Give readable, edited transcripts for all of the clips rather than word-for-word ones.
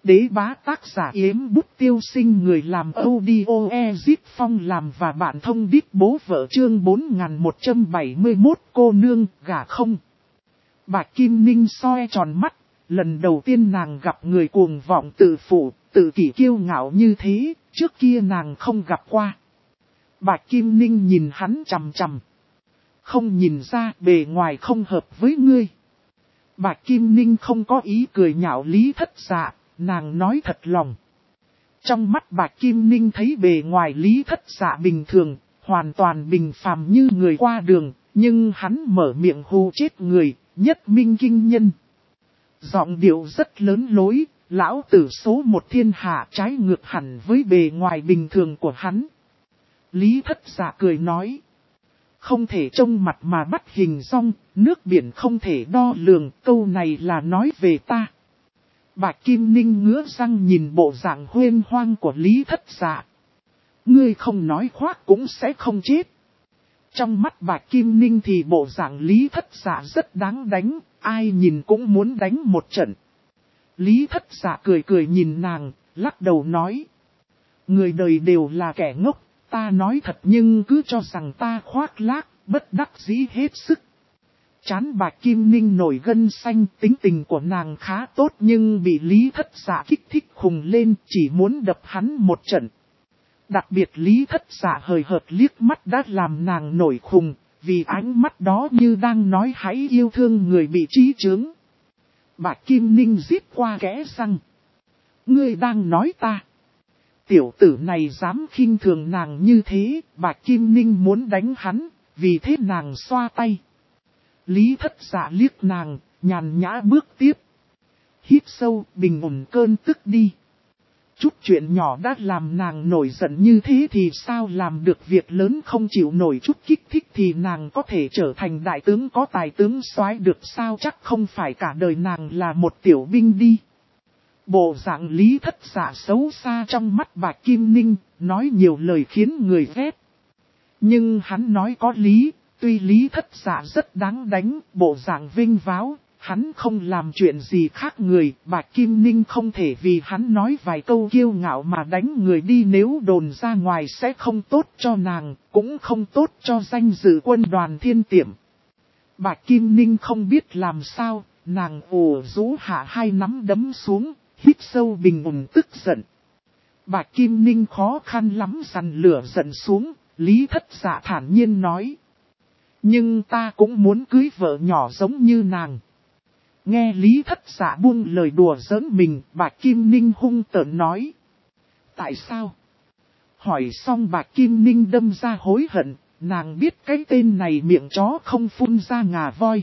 đế bá tác giả Yếm Bút Tiêu Sinh, người làm audio Ezip Phong làm và bạn thông đít bố vợ, chương 4171 cô nương gả không. Bạch Kim Ninh soi tròn mắt, lần đầu tiên nàng gặp người cuồng vọng tự phụ, tự kỷ kiêu ngạo như thế, trước kia nàng không gặp qua. Bạch Kim Ninh nhìn hắn chằm chằm. Không nhìn ra, bề ngoài không hợp với ngươi. Bạch Kim Ninh không có ý cười nhạo Lý Thất Dạ, nàng nói thật lòng. Trong mắt Bạch Kim Ninh thấy bề ngoài Lý Thất Dạ bình thường, hoàn toàn bình phàm như người qua đường, nhưng hắn mở miệng hù chết người, nhất minh kinh nhân. Giọng điệu rất lớn lối, lão tử số một thiên hạ, trái ngược hẳn với bề ngoài bình thường của hắn. Lý Thất Dạ cười nói. Không thể trông mặt mà bắt hình dong, nước biển không thể đo lường, câu này là nói về ta. Bạch Kim Ninh ngứa răng nhìn bộ dạng huênh hoang của Lý Thất Dạ. Ngươi không nói khoác cũng sẽ không chết. Trong mắt Bạch Kim Ninh thì bộ dạng Lý Thất Dạ rất đáng đánh, ai nhìn cũng muốn đánh một trận. Lý Thất Dạ cười cười nhìn nàng, lắc đầu nói. Người đời đều là kẻ ngốc. Ta nói thật nhưng cứ cho rằng ta khoác lác, bất đắc dĩ hết sức. Chán Bạch Kim Ninh nổi gân xanh, tính tình của nàng khá tốt nhưng bị Lý Thất Dạ kích thích khùng lên, chỉ muốn đập hắn một trận. Đặc biệt Lý Thất Dạ hời hợt liếc mắt đã làm nàng nổi khùng, vì ánh mắt đó như đang nói hãy yêu thương người bị trí chướng. Bạch Kim Ninh rít qua kẽ răng. Ngươi đang nói ta. Tiểu tử này dám khinh thường nàng như thế, Bạch Kim Ninh muốn đánh hắn, vì thế nàng xoa tay. Lý Thất Dạ liếc nàng, nhàn nhã bước tiếp. Hít sâu, bình ổn cơn tức đi. Chút chuyện nhỏ đã làm nàng nổi giận như thế thì sao làm được việc lớn không chịu nổi chút kích thích thì nàng có thể trở thành đại tướng có tài tướng soái được sao, chắc không phải cả đời nàng là một tiểu binh đi. Bộ dạng Lý Thất Dạ xấu xa trong mắt Bạch Kim Ninh, nói nhiều lời khiến người ghét. Nhưng hắn nói có lý, tuy Lý Thất Dạ rất đáng đánh, bộ dạng vinh váo, hắn không làm chuyện gì khác người, Bạch Kim Ninh không thể vì hắn nói vài câu kiêu ngạo mà đánh người đi, nếu đồn ra ngoài sẽ không tốt cho nàng, cũng không tốt cho danh dự quân đoàn Thiên Tiệm. Bạch Kim Ninh không biết làm sao, nàng ủ rũ hạ hai nắm đấm xuống. Hít sâu bình ổn tức giận. Bạch Kim Ninh khó khăn lắm dằn lửa giận xuống, Lý Thất Dạ thản nhiên nói. Nhưng ta cũng muốn cưới vợ nhỏ giống như nàng. Nghe Lý Thất Dạ buông lời đùa giỡn mình, Bạch Kim Ninh hung tợn nói. Tại sao? Hỏi xong Bạch Kim Ninh đâm ra hối hận, nàng biết cái tên này miệng chó không phun ra ngà voi.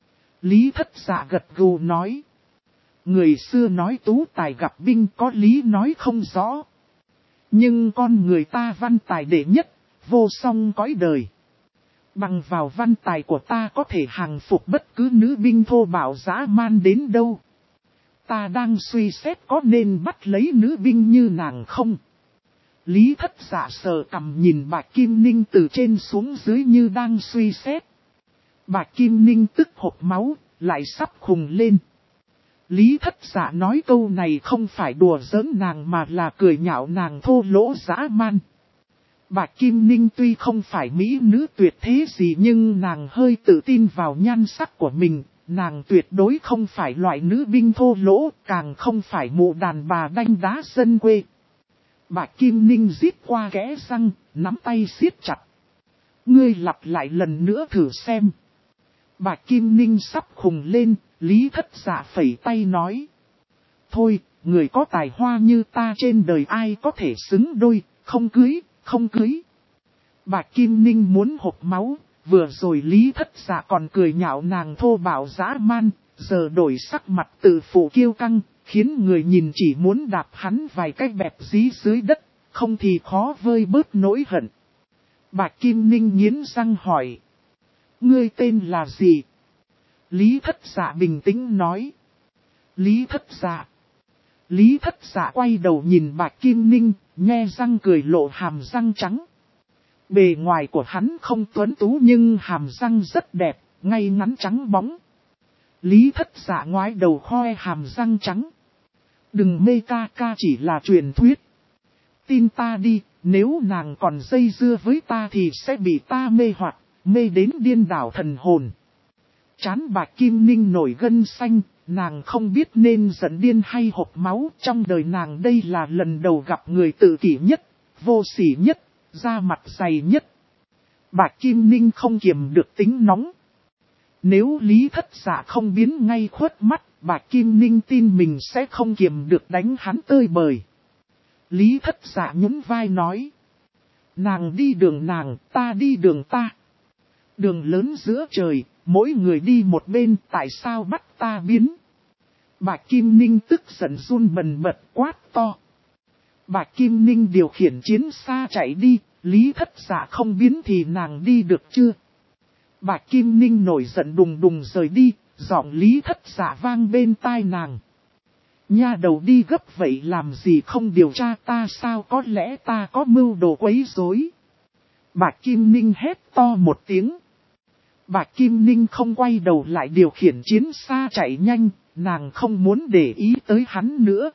Lý Thất Dạ gật gù nói. Người xưa nói tú tài gặp binh, có lý nói không rõ. Nhưng con người ta văn tài đệ nhất, vô song cõi đời. Bằng vào văn tài của ta có thể hàng phục bất cứ nữ binh thô bạo dã man đến đâu. Ta đang suy xét có nên bắt lấy nữ binh như nàng không? Lý Thất Dạ sờ cằm nhìn Bạch Kim Ninh từ trên xuống dưới như đang suy xét. Bạch Kim Ninh tức hộc máu, lại sắp khùng lên. Lý Thất Dạ nói câu này không phải đùa giỡn nàng mà là cười nhạo nàng thô lỗ dã man. Bạch Kim Ninh tuy không phải mỹ nữ tuyệt thế gì nhưng nàng hơi tự tin vào nhan sắc của mình, nàng tuyệt đối không phải loại nữ binh thô lỗ, càng không phải mụ đàn bà đanh đá dân quê. Bạch Kim Ninh rít qua kẽ răng, nắm tay siết chặt. Ngươi lặp lại lần nữa thử xem. Bạch Kim Ninh sắp khùng lên, Lý Thất Dạ phẩy tay nói. Thôi, người có tài hoa như ta trên đời ai có thể xứng đôi, không cưới, không cưới. Bạch Kim Ninh muốn hộc máu, vừa rồi Lý Thất Dạ còn cười nhạo nàng thô bạo dã man, giờ đổi sắc mặt tự phụ kiêu căng, khiến người nhìn chỉ muốn đạp hắn vài cái bẹp dí dưới đất, không thì khó vơi bớt nỗi hận. Bạch Kim Ninh nghiến răng hỏi. Ngươi tên là gì? Lý Thất Dạ bình tĩnh nói. Lý Thất Dạ. Lý Thất Dạ quay đầu nhìn Bạch Kim Ninh, nhe răng cười lộ hàm răng trắng. Bề ngoài của hắn không tuấn tú nhưng hàm răng rất đẹp, ngay ngắn trắng bóng. Lý Thất Dạ ngoái đầu khoe hàm răng trắng. Đừng mê ca ca chỉ là truyền thuyết. Tin ta đi, nếu nàng còn dây dưa với ta thì sẽ bị ta mê hoặc, mê đến điên đảo thần hồn. Trán Bạch Kim Ninh nổi gân xanh, nàng không biết nên giận điên hay hộc máu. Trong đời nàng đây là lần đầu gặp người tự kỷ nhất, vô sỉ nhất, da mặt dày nhất. Bạch Kim Ninh không kiềm được tính nóng. Nếu Lý Thất Dạ không biến ngay khuất mắt, Bạch Kim Ninh tin mình sẽ không kiềm được đánh hắn tơi bời. Lý Thất Dạ nhún vai nói. Nàng đi đường nàng, ta đi đường ta. Đường lớn giữa trời, mỗi người đi một bên, tại sao bắt ta biến? Bạch Kim Ninh tức giận run bần bật quát to. Bạch Kim Ninh điều khiển chiến xa chạy đi, Lý Thất Dạ không biến thì nàng đi được chưa? Bạch Kim Ninh nổi giận đùng đùng rời đi, giọng Lý Thất Dạ vang bên tai nàng. Nha đầu đi gấp vậy làm gì không điều tra ta, sao có lẽ ta có mưu đồ quấy rối? Bạch Kim Ninh hét to một tiếng. Bạch Kim Ninh không quay đầu lại điều khiển chiến xa chạy nhanh, nàng không muốn để ý tới hắn nữa.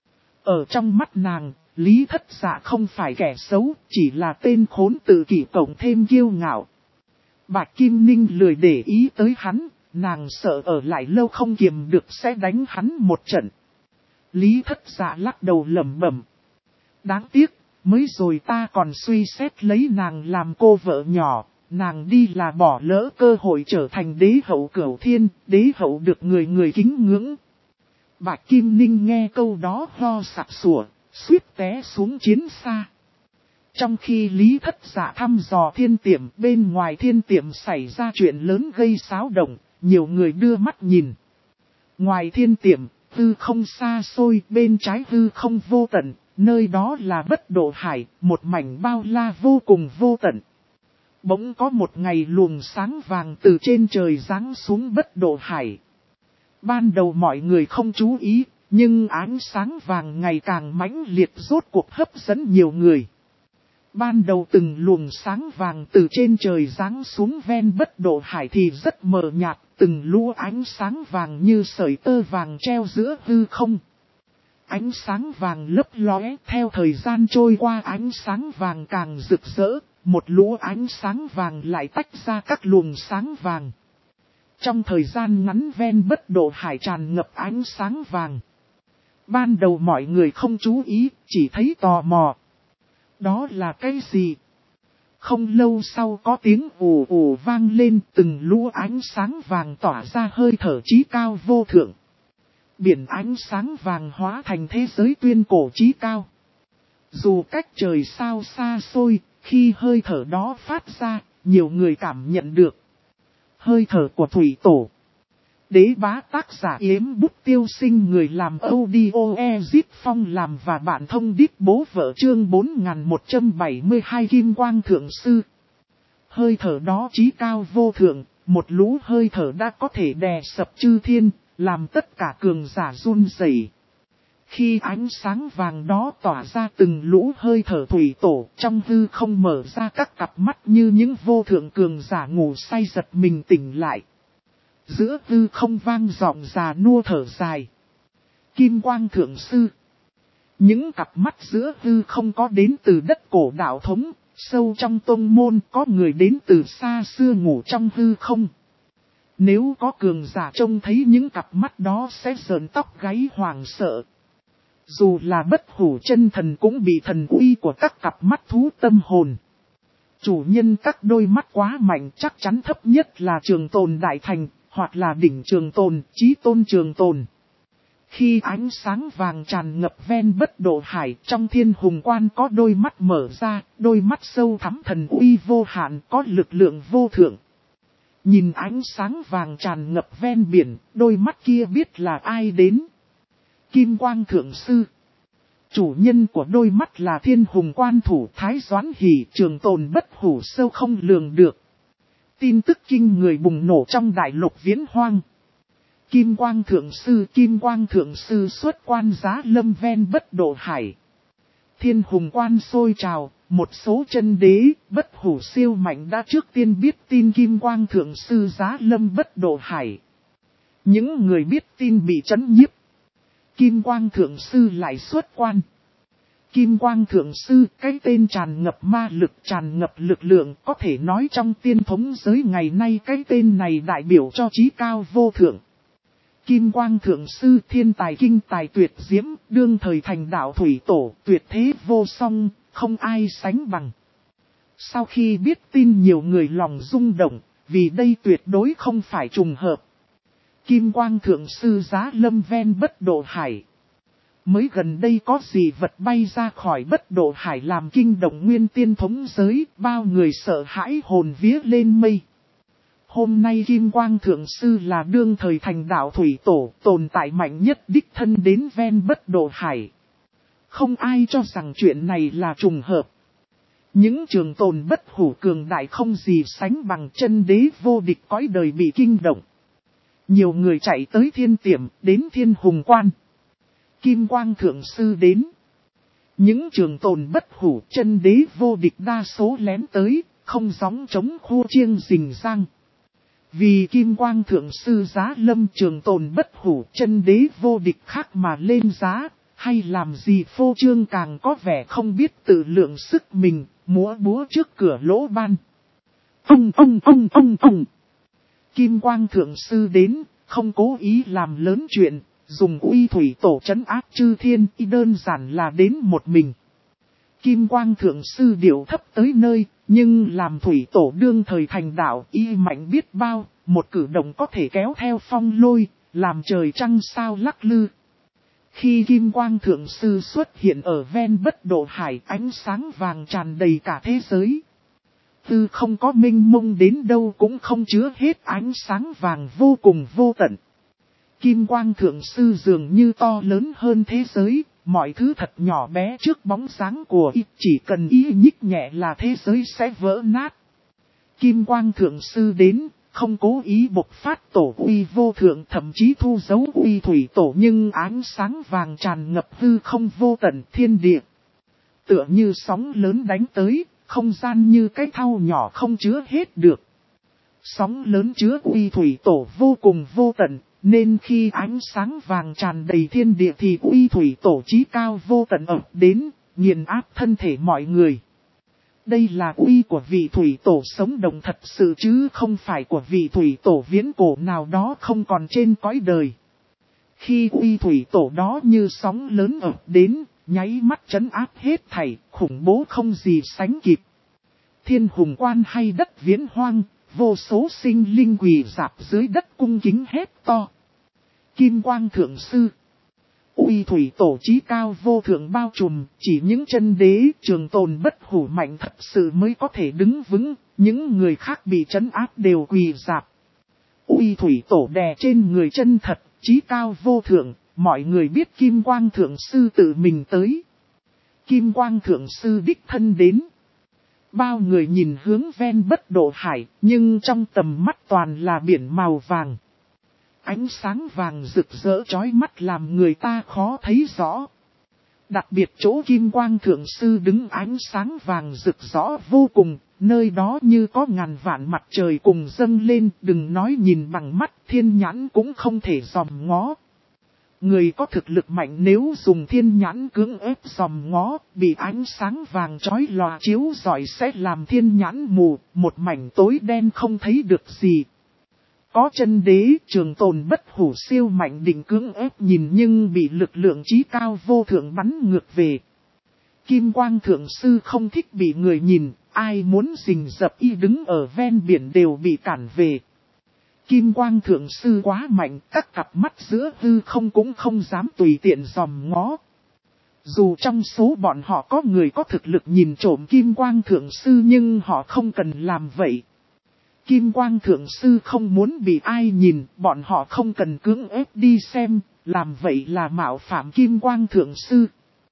Ở trong mắt nàng, Lý Thất Dạ không phải kẻ xấu, chỉ là tên khốn tự kỷ cộng thêm kiêu ngạo. Bạch Kim Ninh lười để ý tới hắn, nàng sợ ở lại lâu không kiềm được sẽ đánh hắn một trận. Lý Thất Dạ lắc đầu lẩm bẩm. Đáng tiếc, mới rồi ta còn suy xét lấy nàng làm cô vợ nhỏ, nàng đi là bỏ lỡ cơ hội trở thành đế hậu cửu thiên, đế hậu được người người kính ngưỡng. Bạch Kim Ninh nghe câu đó ho sặc sủa, suýt té xuống chiến xa. Trong khi Lý Thất Dạ thăm dò thiên tiệm, bên ngoài thiên tiệm xảy ra chuyện lớn gây xáo động, nhiều người đưa mắt nhìn. Ngoài thiên tiệm, hư không xa xôi, bên trái hư không vô tận, nơi đó là Bất Độ Hải, một mảnh bao la vô cùng vô tận. Bỗng có một ngày luồng sáng vàng từ trên trời giáng xuống Bất Độ Hải. Ban đầu mọi người không chú ý, nhưng ánh sáng vàng ngày càng mãnh liệt rốt cuộc hấp dẫn nhiều người. Ban đầu từng luồng sáng vàng từ trên trời giáng xuống ven Bất Độ Hải thì rất mờ nhạt, từng lũ ánh sáng vàng như sợi tơ vàng treo giữa hư không. Ánh sáng vàng lấp lóe, theo thời gian trôi qua ánh sáng vàng càng rực rỡ, một lũ ánh sáng vàng lại tách ra các luồng sáng vàng. Trong thời gian ngắn ven Bất Độ Hải tràn ngập ánh sáng vàng. Ban đầu mọi người không chú ý, chỉ thấy tò mò. Đó là cái gì? Không lâu sau có tiếng ù ù vang lên, từng lũ ánh sáng vàng tỏa ra hơi thở chí cao vô thượng. Biển ánh sáng vàng hóa thành thế giới tuyên cổ chí cao. Dù cách trời sao xa xôi, khi hơi thở đó phát ra, nhiều người cảm nhận được. Hơi thở của thủy tổ. Đế bá tác giả Yếm Bút Tiêu Sinh, người làm audio Ezip Phong làm và bạn thông điệp bố vợ chương 4172 Kim Quang Thượng Sư. Hơi thở đó chí cao vô thượng, một lũ hơi thở đã có thể đè sập chư thiên, làm tất cả cường giả run rẩy. Khi ánh sáng vàng đó tỏa ra từng lũ hơi thở thủy tổ, trong hư không mở ra các cặp mắt như những vô thượng cường giả ngủ say giật mình tỉnh lại. Giữa hư không vang giọng già nua thở dài. Kim Quang Thượng Sư. Những cặp mắt giữa hư không có đến từ đất cổ đạo thống, sâu trong tông môn, có người đến từ xa xưa ngủ trong hư không. Nếu có cường giả trông thấy những cặp mắt đó sẽ sởn tóc gáy hoảng sợ. Dù là Bất Hủ Chân Thần cũng bị thần uy của các cặp mắt thú tâm hồn. Chủ nhân các đôi mắt quá mạnh, chắc chắn thấp nhất là Trường Tồn Đại Thành, hoặc là đỉnh Trường Tồn, Chí Tôn Trường Tồn. Khi ánh sáng vàng tràn ngập ven Bất Độ Hải, trong Thiên Hùng Quan có đôi mắt mở ra, đôi mắt sâu thẳm thần uy vô hạn, có lực lượng vô thượng. Nhìn ánh sáng vàng tràn ngập ven biển, đôi mắt kia biết là ai đến. Kim Quang Thượng Sư. Chủ nhân của đôi mắt là Thiên Hùng Quan thủ Thái Doãn Hỷ, Trường Tồn Bất Hủ sâu không lường được. Tin tức kinh người bùng nổ trong đại lục viễn hoang. Kim Quang Thượng Sư xuất quan giá lâm ven Bất Độ Hải. Thiên Hùng Quan sôi trào, một số chân đế, Bất Hủ siêu mạnh đã trước tiên biết tin Kim Quang Thượng Sư giá lâm Bất Độ Hải. Những người biết tin bị chấn nhiếp. Kim Quang Thượng Sư lại xuất quan. Kim Quang Thượng Sư, cái tên tràn ngập ma lực, tràn ngập lực lượng, có thể nói trong tiên thống giới ngày nay cái tên này đại biểu cho trí cao vô thượng. Kim Quang Thượng Sư thiên tài kinh tài tuyệt diễm, đương thời thành đạo thủy tổ, tuyệt thế vô song, không ai sánh bằng. Sau khi biết tin nhiều người lòng rung động, vì đây tuyệt đối không phải trùng hợp. Kim Quang Thượng Sư giá lâm ven Bất Độ Hải. Mới gần đây có gì vật bay ra khỏi Bất Độ Hải làm kinh động nguyên tiên thống giới, bao người sợ hãi hồn vía lên mây. Hôm nay Kim Quang Thượng Sư là đương thời thành đạo thủy tổ, tồn tại mạnh nhất đích thân đến ven Bất Độ Hải. Không ai cho rằng chuyện này là trùng hợp. Những trường tồn bất hủ cường đại không gì sánh bằng chân đế vô địch cõi đời bị kinh động. Nhiều người chạy tới thiên tiệm, đến thiên hùng quan. Kim Quang Thượng Sư đến. Những trường tồn bất hủ chân đế vô địch đa số lén tới, không gióng chống khô chiêng rình rang. Vì Kim Quang Thượng Sư giá lâm trường tồn bất hủ chân đế vô địch khác mà lên giá, hay làm gì phô trương càng có vẻ không biết tự lượng sức mình, múa búa trước cửa lỗ ban. Ông. Kim Quang Thượng Sư đến, không cố ý làm lớn chuyện, dùng uy thủy tổ trấn áp chư thiên, y đơn giản là đến một mình. Kim Quang Thượng Sư điệu thấp tới nơi, nhưng làm thủy tổ đương thời thành đạo y mạnh biết bao, một cử động có thể kéo theo phong lôi, làm trời trăng sao lắc lư. Khi Kim Quang Thượng Sư xuất hiện ở ven Bất Độ Hải, ánh sáng vàng tràn đầy cả thế giới. Tư không có mênh mông đến đâu cũng không chứa hết ánh sáng vàng vô cùng vô tận. Kim Quang Thượng Sư dường như to lớn hơn thế giới, mọi thứ thật nhỏ bé trước bóng dáng của y, chỉ cần y nhích nhẹ là thế giới sẽ vỡ nát. Kim Quang Thượng Sư đến, không cố ý bộc phát tổ uy vô thượng, thậm chí thu dấu uy thủy tổ, nhưng ánh sáng vàng tràn ngập hư không vô tận thiên địa. Tựa như sóng lớn đánh tới, không gian như cái thau nhỏ không chứa hết được. Sóng lớn chứa uy thủy tổ vô cùng vô tận, nên khi ánh sáng vàng tràn đầy thiên địa thì uy thủy tổ chí cao vô tận ập đến, nghiền áp thân thể mọi người. Đây là uy của vị thủy tổ sống động thật sự chứ không phải của vị thủy tổ viễn cổ nào đó không còn trên cõi đời. Khi uy thủy tổ đó như sóng lớn ập đến, nháy mắt trấn áp hết thảy, khủng bố không gì sánh kịp. Thiên hùng quan hay đất viễn hoang, vô số sinh linh quỳ rạp dưới đất cung kính hét to. Kim Quang Thượng Sư. Uy thủy tổ chí cao vô thượng bao trùm, chỉ những chân đế trường tồn bất hủ mạnh thật sự mới có thể đứng vững, những người khác bị trấn áp đều quỳ rạp. Uy thủy tổ đè trên người chân thật, chí cao vô thượng, mọi người biết Kim Quang Thượng Sư tự mình tới. Kim Quang Thượng Sư đích thân đến. Bao người nhìn hướng ven Bất Độ Hải, nhưng trong tầm mắt toàn là biển màu vàng. Ánh sáng vàng rực rỡ chói mắt làm người ta khó thấy rõ. Đặc biệt chỗ Kim Quang Thượng Sư đứng ánh sáng vàng rực rõ vô cùng, nơi đó như có ngàn vạn mặt trời cùng dâng lên, đừng nói nhìn bằng mắt, thiên nhãn cũng không thể dòm ngó. Người có thực lực mạnh nếu dùng thiên nhãn cưỡng ép dòm ngó, bị ánh sáng vàng chói lòa chiếu rọi sẽ làm thiên nhãn mù, một mảnh tối đen không thấy được gì. Có chân đế trường tồn bất hủ siêu mạnh định cưỡng ép nhìn nhưng bị lực lượng chí cao vô thượng bắn ngược về. Kim Quang Thượng Sư không thích bị người nhìn, ai muốn rình rập y đứng ở ven biển đều bị cản về. Kim Quang Thượng Sư quá mạnh, các cặp mắt giữa hư không cũng không dám tùy tiện dòm ngó. Dù trong số bọn họ có người có thực lực nhìn trộm Kim Quang Thượng Sư nhưng họ không cần làm vậy. Kim Quang Thượng Sư không muốn bị ai nhìn, bọn họ không cần cưỡng ép đi xem, làm vậy là mạo phạm Kim Quang Thượng Sư.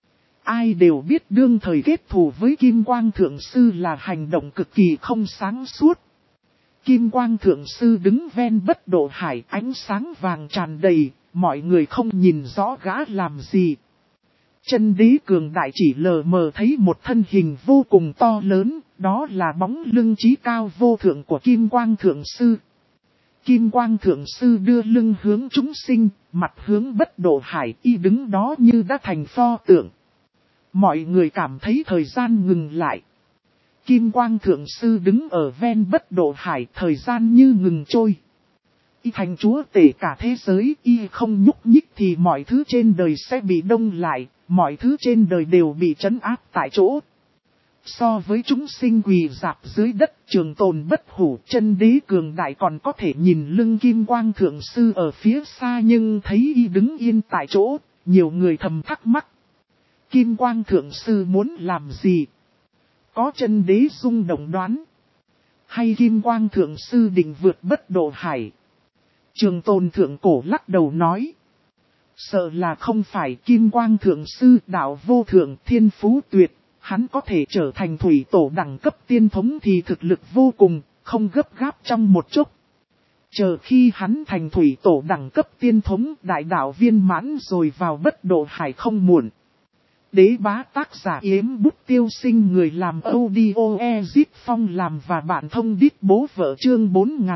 Ai đều biết đương thời kết thù với Kim Quang Thượng Sư là hành động cực kỳ không sáng suốt. Kim Quang Thượng Sư đứng ven Bất Độ Hải, ánh sáng vàng tràn đầy, mọi người không nhìn rõ gã làm gì. Chân đế cường đại chỉ lờ mờ thấy một thân hình vô cùng to lớn, đó là bóng lưng chí cao vô thượng của Kim Quang Thượng Sư. Kim Quang Thượng Sư đưa lưng hướng chúng sinh, mặt hướng Bất Độ Hải, y đứng đó như đã thành pho tượng. Mọi người cảm thấy thời gian ngừng lại. Kim Quang Thượng Sư đứng ở ven Bất Độ Hải, thời gian như ngừng trôi. Y thành chúa tể cả thế giới, y không nhúc nhích thì mọi thứ trên đời sẽ bị đông lại, mọi thứ trên đời đều bị trấn áp tại chỗ. So với chúng sinh quỳ rạp dưới đất, Trường Tồn bất hủ, chân đế cường đại còn có thể nhìn lưng Kim Quang Thượng Sư ở phía xa, nhưng thấy y đứng yên tại chỗ, nhiều người thầm thắc mắc. Kim Quang Thượng Sư muốn làm gì? Có chân đế rung động đoán? Hay Kim Quang Thượng Sư định vượt Bất Độ Hải? Trường Tồn Thượng Cổ lắc đầu nói. Sợ là không phải. Kim Quang Thượng Sư đạo vô thượng, thiên phú tuyệt. Hắn có thể trở thành thủy tổ đẳng cấp tiên thống thì thực lực vô cùng, không gấp gáp trong một chốc. Chờ khi hắn thành thủy tổ đẳng cấp tiên thống, đại đạo viên mãn rồi vào Bất Độ Hải không muộn. Đế bá tác giả Yếm Bút Tiêu Sinh, người làm audio Ezip Phong làm và bạn thông đít bố vợ, chương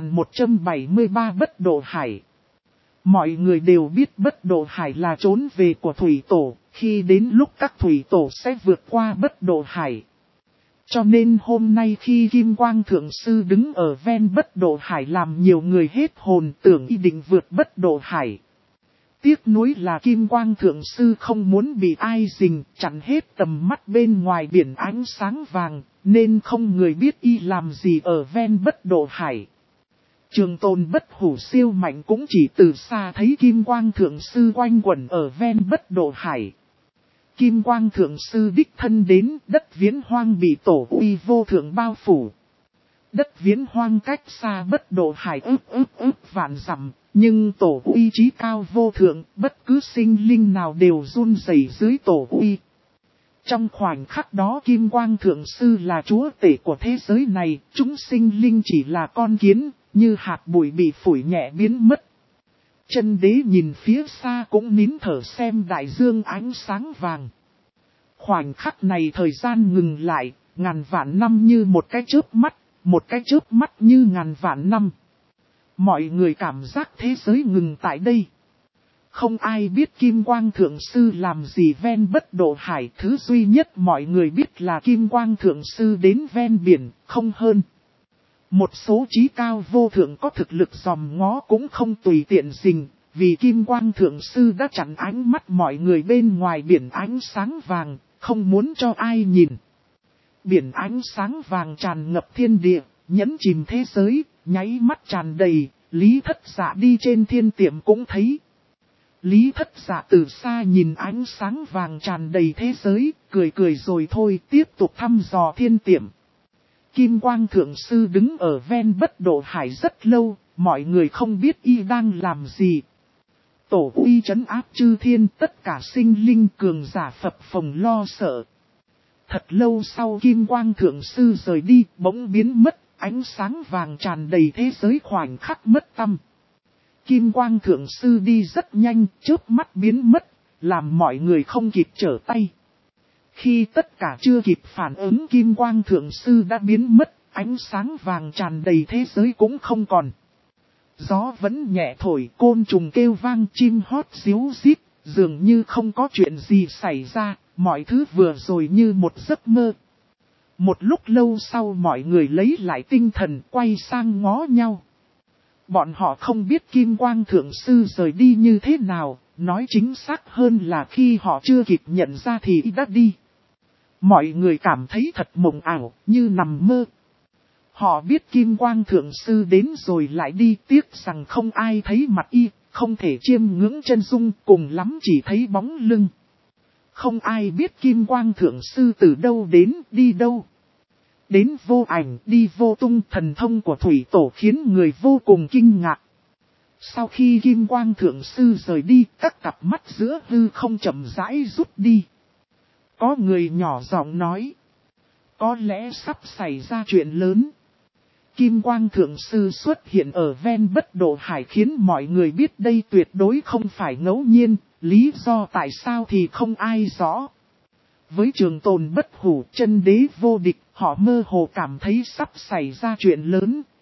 4173 Bất Độ Hải. Mọi người đều biết Bất Độ Hải là trốn về của thủy tổ, khi đến lúc các thủy tổ sẽ vượt qua Bất Độ Hải. Cho nên hôm nay khi Kim Quang Thượng Sư đứng ở ven Bất Độ Hải làm nhiều người hết hồn, tưởng y định vượt Bất Độ Hải. Tiếc nuối là Kim Quang Thượng Sư không muốn bị ai rình, chặn hết tầm mắt bên ngoài biển ánh sáng vàng, nên không người biết y làm gì ở ven Bất Độ Hải. Trường Tồn bất hủ siêu mạnh cũng chỉ từ xa thấy Kim Quang Thượng Sư quanh quẩn ở ven Bất Độ Hải. Kim Quang Thượng Sư đích thân đến, đất Viễn Hoang bị tổ uy vô thượng bao phủ. Đất Viễn Hoang cách xa Bất Độ Hải ước vạn dặm, nhưng tổ uy chí cao vô thượng, bất cứ sinh linh nào đều run rẩy dưới tổ uy. Trong khoảnh khắc đó Kim Quang Thượng Sư là chúa tể của thế giới này, chúng sinh linh chỉ là con kiến, như hạt bụi bị phủi nhẹ biến mất. Chân đế nhìn phía xa cũng nín thở xem đại dương ánh sáng vàng. Khoảnh khắc này thời gian ngừng lại, ngàn vạn năm như một cái chớp mắt như ngàn vạn năm. Mọi người cảm giác thế giới ngừng tại đây. Không ai biết Kim Quang Thượng Sư làm gì ven Bất Độ Hải, thứ duy nhất mọi người biết là Kim Quang Thượng Sư đến ven biển, không hơn. Một số chí cao vô thượng có thực lực dòm ngó cũng không tùy tiện rình, vì Kim Quang Thượng Sư đã chặn ánh mắt mọi người bên ngoài biển ánh sáng vàng, không muốn cho ai nhìn. Biển ánh sáng vàng tràn ngập thiên địa, nhấn chìm thế giới, nháy mắt tràn đầy, Lý Thất Dạ đi trên thiên tiệm cũng thấy. Lý Thất Dạ từ xa nhìn ánh sáng vàng tràn đầy thế giới, cười rồi thôi, tiếp tục thăm dò thiên tiệm. Kim Quang Thượng Sư đứng ở ven Bất Độ Hải rất lâu, mọi người không biết y đang làm gì. Tổ uy trấn áp chư thiên, tất cả sinh linh cường giả phập phồng lo sợ. Thật lâu sau Kim Quang Thượng Sư rời đi, bỗng biến mất, ánh sáng vàng tràn đầy thế giới khoảnh khắc mất tăm. Kim Quang Thượng Sư đi rất nhanh, chớp mắt biến mất, làm mọi người không kịp trở tay. Khi tất cả chưa kịp phản ứng, Kim Quang Thượng Sư đã biến mất, ánh sáng vàng tràn đầy thế giới cũng không còn. Gió vẫn nhẹ thổi, côn trùng kêu vang, chim hót ríu rít, dường như không có chuyện gì xảy ra, mọi thứ vừa rồi như một giấc mơ. Một lúc lâu sau mọi người lấy lại tinh thần, quay sang ngó nhau. Bọn họ không biết Kim Quang Thượng Sư rời đi như thế nào, nói chính xác hơn là khi họ chưa kịp nhận ra thì đã đi. Mọi người cảm thấy thật mộng ảo, như nằm mơ. Họ biết Kim Quang Thượng Sư đến rồi lại đi, tiếc rằng không ai thấy mặt y, không thể chiêm ngưỡng chân dung, cùng lắm chỉ thấy bóng lưng. Không ai biết Kim Quang Thượng Sư từ đâu đến, đi đâu. Đến vô ảnh, đi vô tung, thần thông của thủy tổ khiến người vô cùng kinh ngạc. Sau khi Kim Quang Thượng Sư rời đi, các cặp mắt giữa hư không chậm rãi rút đi. Có người nhỏ giọng nói, có lẽ sắp xảy ra chuyện lớn. Kim Quang Thượng Sư xuất hiện ở ven Bất Độ Hải khiến mọi người biết đây tuyệt đối không phải ngẫu nhiên, lý do tại sao thì không ai rõ. Với Trường Tồn bất hủ, chân đế vô địch, họ mơ hồ cảm thấy sắp xảy ra chuyện lớn,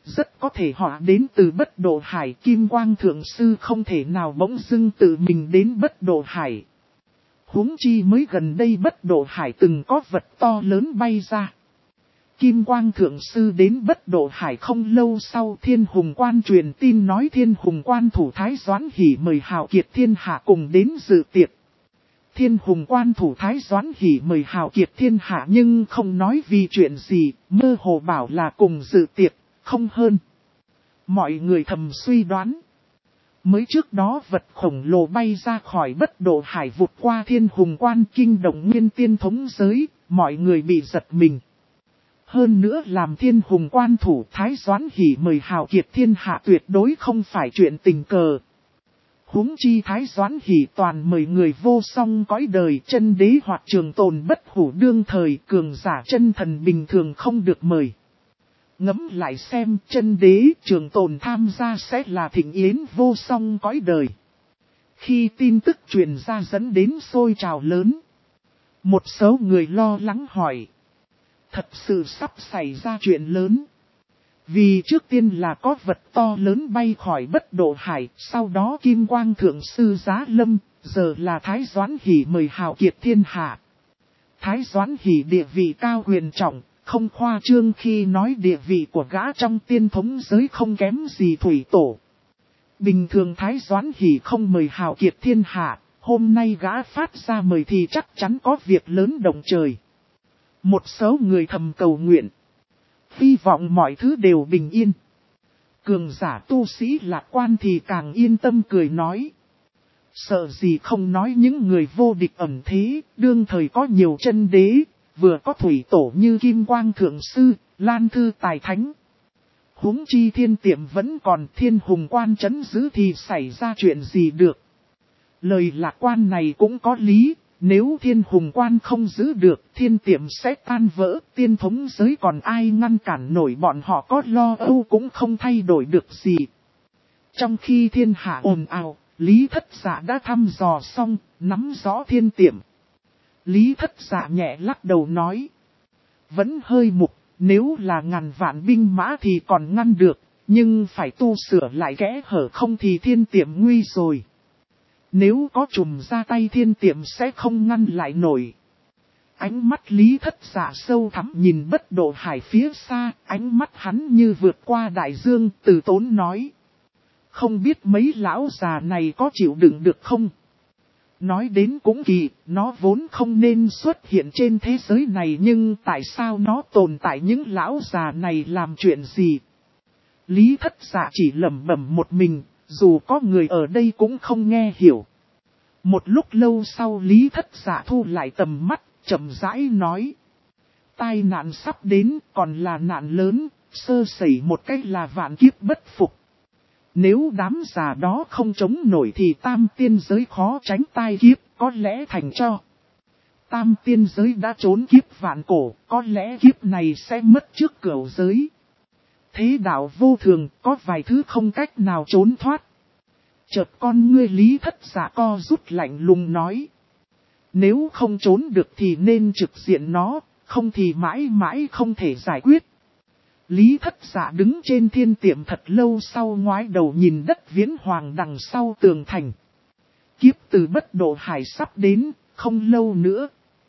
rất có thể họ đến từ bất độ hải. Kim Quang Thượng Sư không thể nào bỗng dưng tự mình đến bất độ hải. Huống chi mới gần đây bất độ hải từng có vật to lớn bay ra. Kim Quang Thượng Sư đến bất độ hải không lâu sau, Thiên Hùng Quan truyền tin nói Thiên Hùng Quan thủ Thái Doãn Hỷ mời hào kiệt thiên hạ cùng đến dự tiệc. Thiên Hùng Quan thủ Thái Doãn Hỷ mời hào kiệt thiên hạ nhưng không nói vì chuyện gì, mơ hồ bảo là cùng dự tiệc, không hơn. Mọi người thầm suy đoán. Mới trước đó vật khổng lồ bay ra khỏi bất độ hải vụt qua Thiên Hùng Quan kinh động nguyên tiên thống giới, mọi người bị giật mình. Hơn nữa làm Thiên Hùng Quan thủ Thái Doãn Hỷ mời hào kiệt thiên hạ tuyệt đối không phải chuyện tình cờ. Huống chi Thái Doãn Hỷ toàn mời người vô song cõi đời, chân đế hoặc trường tồn bất hủ đương thời, cường giả chân thần bình thường không được mời. Ngẫm lại xem, chân đế trường tồn tham gia sẽ là thịnh yến vô song cõi đời. Khi tin tức truyền ra dẫn đến sôi trào lớn. Một số người lo lắng hỏi. Thật sự sắp xảy ra chuyện lớn. Vì trước tiên là có vật to lớn bay khỏi bất độ hải, sau đó Kim Quang Thượng Sư giá lâm, giờ là Thái Doãn Hỷ mời hào kiệt thiên hạ. Thái Doãn Hỷ địa vị cao quyền trọng, không khoa trương khi nói địa vị của gã trong tiên thống giới không kém gì thủy tổ. Bình thường Thái Doãn Hỷ không mời hào kiệt thiên hạ, hôm nay gã phát ra mời thì chắc chắn có việc lớn động trời. Một số người thầm cầu nguyện. Hy vọng mọi thứ đều bình yên. Cường giả tu sĩ lạc quan thì càng yên tâm cười nói. Sợ gì không nói những người vô địch ẩn thế, đương thời có nhiều chân đế, vừa có thủy tổ như Kim Quang Thượng Sư, Lan Thư Tài Thánh. Huống chi thiên tiệm vẫn còn, Thiên Hùng Quan trấn giữ thì xảy ra chuyện gì được. Lời lạc quan này cũng có lý. Nếu Thiên Hùng Quan không giữ được, thiên tiệm sẽ tan vỡ, tiên thống giới còn ai ngăn cản nổi bọn họ có lo âu cũng không thay đổi được gì. Trong khi thiên hạ ồn ào, Lý Thất Dạ đã thăm dò xong, nắm rõ thiên tiệm. Lý Thất Dạ nhẹ lắc đầu nói. Vẫn hơi mục, nếu là ngàn vạn binh mã thì còn ngăn được, nhưng phải tu sửa lại kẽ hở không thì thiên tiệm nguy rồi. Nếu có trùm ra tay thiên tiệm sẽ không ngăn lại nổi. Ánh mắt Lý Thất Dạ sâu thẳm nhìn bất độ hải phía xa, ánh mắt hắn như vượt qua đại dương, từ tốn nói. Không biết mấy lão già này có chịu đựng được không? Nói đến cũng kỳ, nó vốn không nên xuất hiện trên thế giới này nhưng tại sao nó tồn tại những lão già này làm chuyện gì? Lý Thất Dạ chỉ lẩm bẩm một mình. Dù có người ở đây cũng không nghe hiểu. Một lúc lâu sau Lý Thất Dạ thu lại tầm mắt, chậm rãi nói. Tai nạn sắp đến, còn là nạn lớn, sơ sẩy một cách là vạn kiếp bất phục. Nếu đám già đó không chống nổi thì tam tiên giới khó tránh tai kiếp, có lẽ thành cho. Tam tiên giới đã trốn kiếp vạn cổ, có lẽ kiếp này sẽ mất trước cửu giới. Thế đạo vô thường, có vài thứ không cách nào trốn thoát. Chợt con ngươi Lý Thất Dạ co rút lạnh lùng nói. Nếu không trốn được thì nên trực diện nó, không thì mãi mãi không thể giải quyết. Lý Thất Dạ đứng trên thiên tiệm thật lâu sau ngoái đầu nhìn đất viễn hoàng đằng sau tường thành. Kiếp từ bất độ hải sắp đến, không lâu nữa.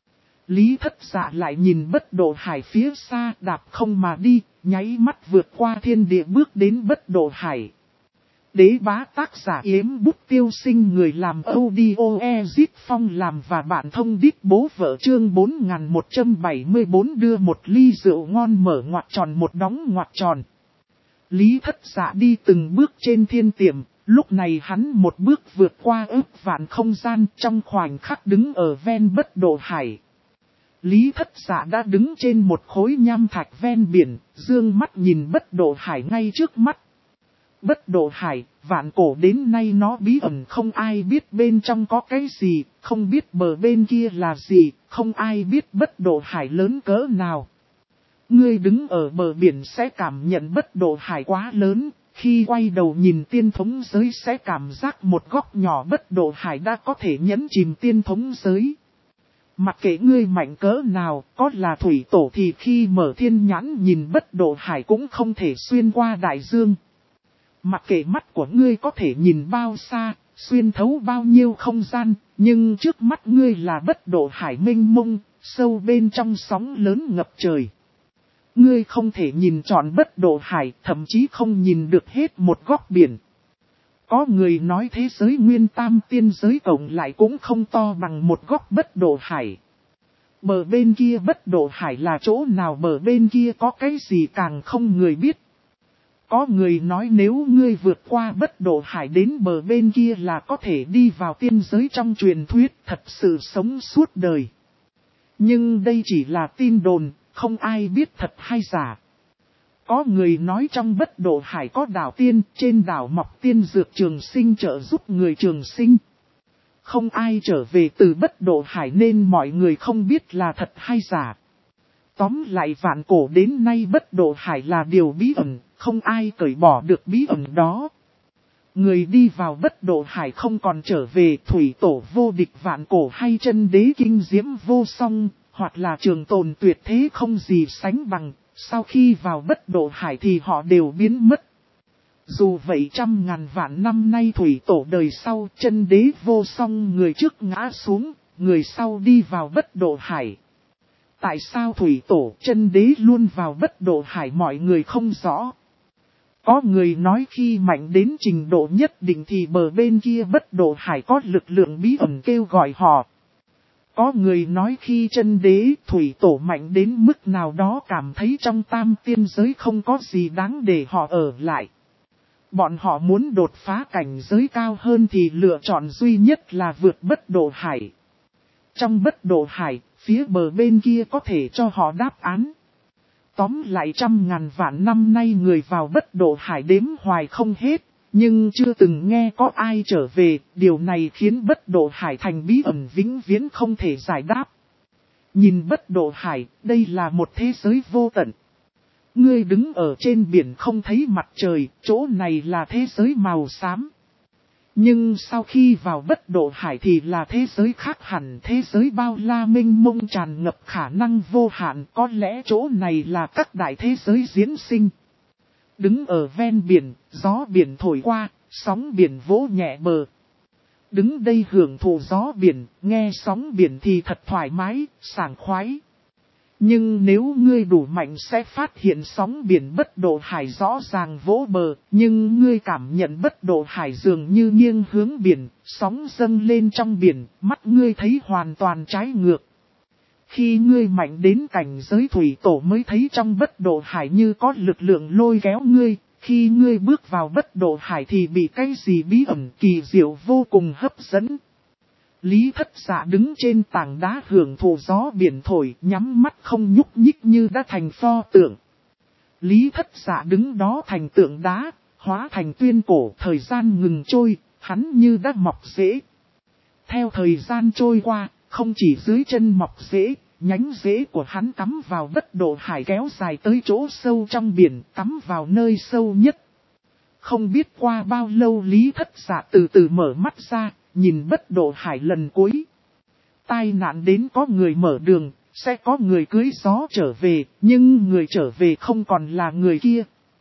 Lý Thất Dạ lại nhìn bất độ hải phía xa đạp không mà đi, nháy mắt vượt qua thiên địa bước đến bất độ hải. Đế bá tác giả Yếm Bút Tiêu Sinh, người làm audio Ezit Phong làm và bạn thông đít bố vợ chương 4174 đưa một ly rượu ngon mở ngoặc tròn một đóng ngoặc tròn. Lý Thất Dạ đi từng bước trên thiên tiệm, lúc này hắn một bước vượt qua ước vạn không gian trong khoảnh khắc đứng ở ven bất độ hải. Lý Thất Dạ đã đứng trên một khối nham thạch ven biển, dương mắt nhìn bất độ hải ngay trước mắt. Bất độ hải, vạn cổ đến nay nó bí ẩn không ai biết bên trong có cái gì, không biết bờ bên kia là gì, không ai biết bất độ hải lớn cỡ nào. Ngươi đứng ở bờ biển sẽ cảm nhận bất độ hải quá lớn, khi quay đầu nhìn tiên thống giới sẽ cảm giác một góc nhỏ bất độ hải đã có thể nhấn chìm tiên thống giới. Mặc kệ ngươi mạnh cỡ nào, có là thủy tổ thì khi mở thiên nhãn nhìn bất độ hải cũng không thể xuyên qua đại dương. Mặc kệ mắt của ngươi có thể nhìn bao xa, xuyên thấu bao nhiêu không gian, nhưng trước mắt ngươi là bất độ hải mênh mông, sâu bên trong sóng lớn ngập trời. Ngươi không thể nhìn trọn bất độ hải, thậm chí không nhìn được hết một góc biển. Có người nói thế giới nguyên tam tiên giới cộng lại cũng không to bằng một góc bất độ hải. Bờ bên kia bất độ hải là chỗ nào, bờ bên kia có cái gì càng không người biết. Có người nói nếu ngươi vượt qua bất độ hải đến bờ bên kia là có thể đi vào tiên giới trong truyền thuyết, thật sự sống suốt đời. Nhưng đây chỉ là tin đồn, không ai biết thật hay giả. Có người nói trong bất độ hải có đảo tiên, trên đảo mọc tiên dược trường sinh trợ giúp người trường sinh. Không ai trở về từ bất độ hải nên mọi người không biết là thật hay giả. Tóm lại vạn cổ đến nay bất độ hải là điều bí ẩn, không ai cởi bỏ được bí ẩn đó. Người đi vào bất độ hải không còn trở về, thủy tổ vô địch vạn cổ hay chân đế kinh diễm vô song, hoặc là trường tồn tuyệt thế không gì sánh bằng, sau khi vào bất độ hải thì họ đều biến mất. Dù vậy trăm ngàn vạn năm nay thủy tổ đời sau, chân đế vô song người trước ngã xuống, người sau đi vào bất độ hải. Tại sao thủy tổ chân đế luôn vào bất độ hải mọi người không rõ. Có người nói khi mạnh đến trình độ nhất định thì bờ bên kia bất độ hải có lực lượng bí ẩn kêu gọi họ. Có người nói khi chân đế thủy tổ mạnh đến mức nào đó cảm thấy trong tam tiên giới không có gì đáng để họ ở lại. Bọn họ muốn đột phá cảnh giới cao hơn thì lựa chọn duy nhất là vượt bất độ hải. Trong bất độ hải, phía bờ bên kia có thể cho họ đáp án. Tóm lại trăm ngàn vạn năm nay người vào bất độ hải đếm hoài không hết, nhưng chưa từng nghe có ai trở về, điều này khiến bất độ hải thành bí ẩn vĩnh viễn không thể giải đáp. Nhìn bất độ hải, đây là một thế giới vô tận. Ngươi đứng ở trên biển không thấy mặt trời, chỗ này là thế giới màu xám. Nhưng sau khi vào bất độ hải thì là thế giới khác hẳn, thế giới bao la mênh mông tràn ngập khả năng vô hạn, có lẽ chỗ này là các đại thế giới diễn sinh. Đứng ở ven biển, gió biển thổi qua, sóng biển vỗ nhẹ bờ. Đứng đây hưởng thụ gió biển, nghe sóng biển thì thật thoải mái, sảng khoái. Nhưng nếu ngươi đủ mạnh sẽ phát hiện sóng biển bất độ hải rõ ràng vỗ bờ, nhưng ngươi cảm nhận bất độ hải dường như nghiêng hướng biển, sóng dâng lên trong biển, mắt ngươi thấy hoàn toàn trái ngược. Khi ngươi mạnh đến cảnh giới thủy tổ mới thấy trong bất độ hải như có lực lượng lôi kéo ngươi, khi ngươi bước vào bất độ hải thì bị cái gì bí ẩn kỳ diệu vô cùng hấp dẫn. Lý Thất Dạ đứng trên tảng đá hưởng thụ gió biển thổi, nhắm mắt không nhúc nhích như đã thành pho tượng. Lý Thất Dạ đứng đó thành tượng đá, hóa thành tuyên cổ, thời gian ngừng trôi, hắn như đã mọc rễ. Theo thời gian trôi qua, không chỉ dưới chân mọc rễ, nhánh rễ của hắn cắm vào bất độ hải kéo dài tới chỗ sâu trong biển, cắm vào nơi sâu nhất. Không biết qua bao lâu Lý Thất Dạ từ từ mở mắt ra, nhìn bất độ hải lần cuối. Tai nạn đến có người mở đường, sẽ có người cưới gió trở về, nhưng người trở về không còn là người kia.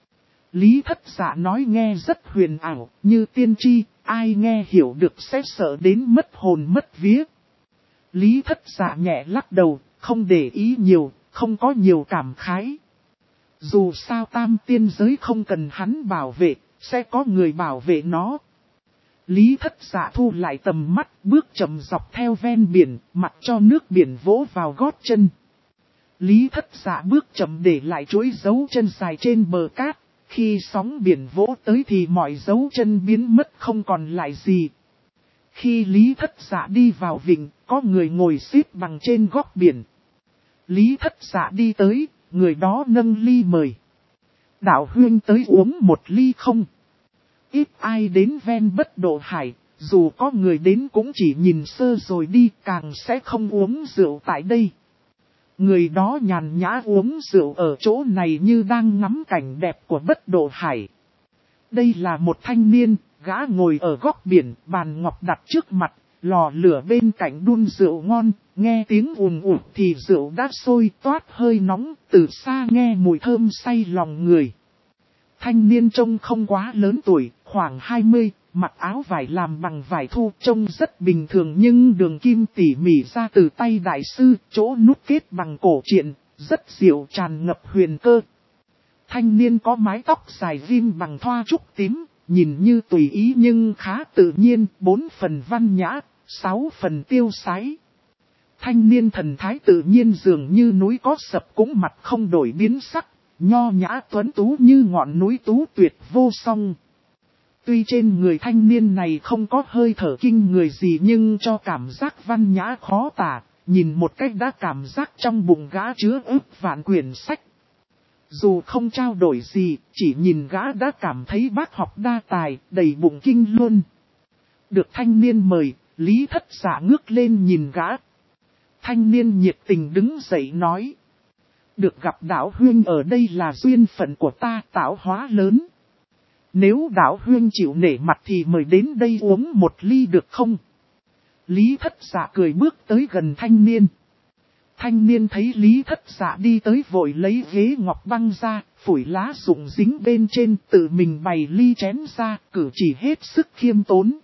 Lý Thất Dạ nói nghe rất huyền ảo, như tiên tri, ai nghe hiểu được sẽ sợ đến mất hồn mất vía. Lý Thất Dạ nhẹ lắc đầu, không để ý nhiều, không có nhiều cảm khái. Dù sao tam tiên giới không cần hắn bảo vệ, sẽ có người bảo vệ nó. Lý Thất Dạ thu lại tầm mắt, bước chậm dọc theo ven biển, mặc cho nước biển vỗ vào gót chân. Lý Thất Dạ bước chậm để lại chuỗi dấu chân dài trên bờ cát, khi sóng biển vỗ tới thì mọi dấu chân biến mất không còn lại gì. Khi Lý Thất Dạ đi vào vịnh, có người ngồi xếp bằng trên góc biển. Lý Thất Dạ đi tới, người đó nâng ly mời. Đạo huynh tới uống một ly không? Ít ai đến ven bất độ hải, dù có người đến cũng chỉ nhìn sơ rồi đi, càng sẽ không uống rượu tại đây. Người đó nhàn nhã uống rượu ở chỗ này như đang ngắm cảnh đẹp của bất độ hải. Đây là một thanh niên, gã ngồi ở góc biển, bàn ngọc đặt trước mặt, lò lửa bên cạnh đun rượu ngon, nghe tiếng ùn ụt thì rượu đã sôi toát hơi nóng, từ xa nghe mùi thơm say lòng người. Thanh niên trông không quá lớn tuổi, khoảng 20, mặc áo vải làm bằng vải thu, trông rất bình thường nhưng đường kim tỉ mỉ ra từ tay đại sư, chỗ nút kết bằng cổ truyện, rất dịu tràn ngập huyền cơ. Thanh niên có mái tóc dài rim bằng thoa trúc tím, nhìn như tùy ý nhưng khá tự nhiên, 4 phần văn nhã, 6 phần tiêu sái. Thanh niên thần thái tự nhiên dường như núi có sập cũng mặt không đổi biến sắc, nho nhã tuấn tú như ngọn núi tú tuyệt vô song. Tuy trên người thanh niên này không có hơi thở kinh người gì nhưng cho cảm giác văn nhã khó tả, nhìn một cách đã cảm giác trong bụng gã chứa ức vạn quyển sách. Dù không trao đổi gì, chỉ nhìn gã đã cảm thấy bác học đa tài, đầy bụng kinh luôn. Được thanh niên mời, Lý Thất Dạ ngước lên nhìn gã. Thanh niên nhiệt tình đứng dậy nói. Được gặp đạo huynh ở đây là duyên phận của ta, tạo hóa lớn. Nếu đạo huynh chịu nể mặt thì mời đến đây uống một ly được không? Lý Thất Dạ cười bước tới gần thanh niên. Thanh niên thấy Lý Thất Dạ đi tới vội lấy ghế ngọc băng ra, phủi lá rụng dính bên trên, tự mình bày ly chén ra, cử chỉ hết sức khiêm tốn.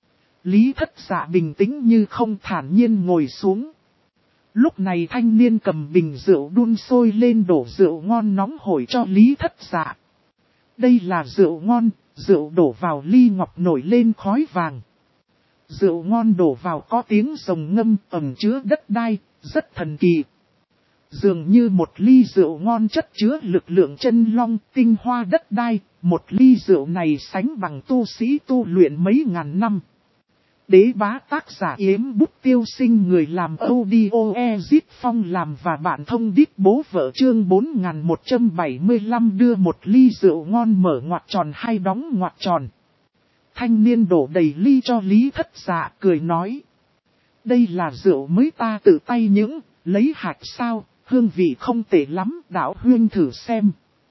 Lý Thất Dạ bình tĩnh như không, thản nhiên ngồi xuống. Lúc này thanh niên cầm bình rượu đun sôi lên đổ rượu ngon nóng hổi cho Lý Thất Dạ. Đây là rượu ngon, rượu đổ vào ly ngọc nổi lên khói vàng. Rượu ngon đổ vào có tiếng rồng ngâm ẩn chứa đất đai, rất thần kỳ. Dường như một ly rượu ngon chất chứa lực lượng chân long, tinh hoa đất đai, một ly rượu này sánh bằng tu sĩ tu luyện mấy ngàn năm. Đế bá tác giả Yếm Bút Tiêu Sinh, người làm audio Ezit Phong làm và bạn thông đít bố vợ chương 4175 đưa một ly rượu ngon mở ngoặc tròn hay đóng ngoặc tròn. Thanh niên đổ đầy ly cho Lý Thất Dạ cười nói. Đây là rượu mới ta tự tay những, lấy hạt sao, hương vị không tệ lắm, đạo huynh thử xem.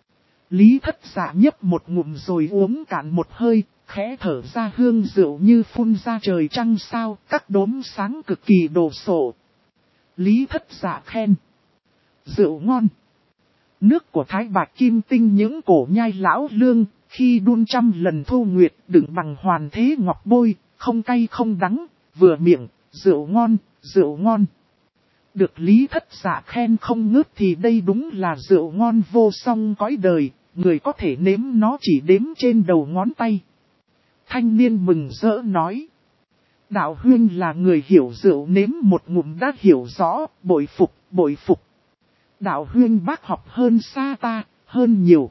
Lý Thất Dạ nhấp một ngụm rồi uống cạn một hơi, khẽ thở ra hương rượu như phun ra trời trăng sao, các đốm sáng cực kỳ đồ sộ. Lý Thất Dạ khen. Rượu ngon. Nước của Thái Bạch Kim Tinh những cổ nhai lão lương, khi đun 100 lần thu nguyệt đựng bằng hoàn thế ngọc bôi, không cay không đắng, vừa miệng, rượu ngon, rượu ngon. Được Lý Thất Dạ khen không ngớt thì đây đúng là rượu ngon vô song cõi đời, người có thể nếm nó chỉ đếm trên đầu ngón tay. Thanh niên mừng rỡ nói. Đạo huynh là người hiểu rượu, nếm một ngụm đã hiểu rõ, bội phục, bội phục. Đạo huynh bác học hơn xa ta, hơn nhiều.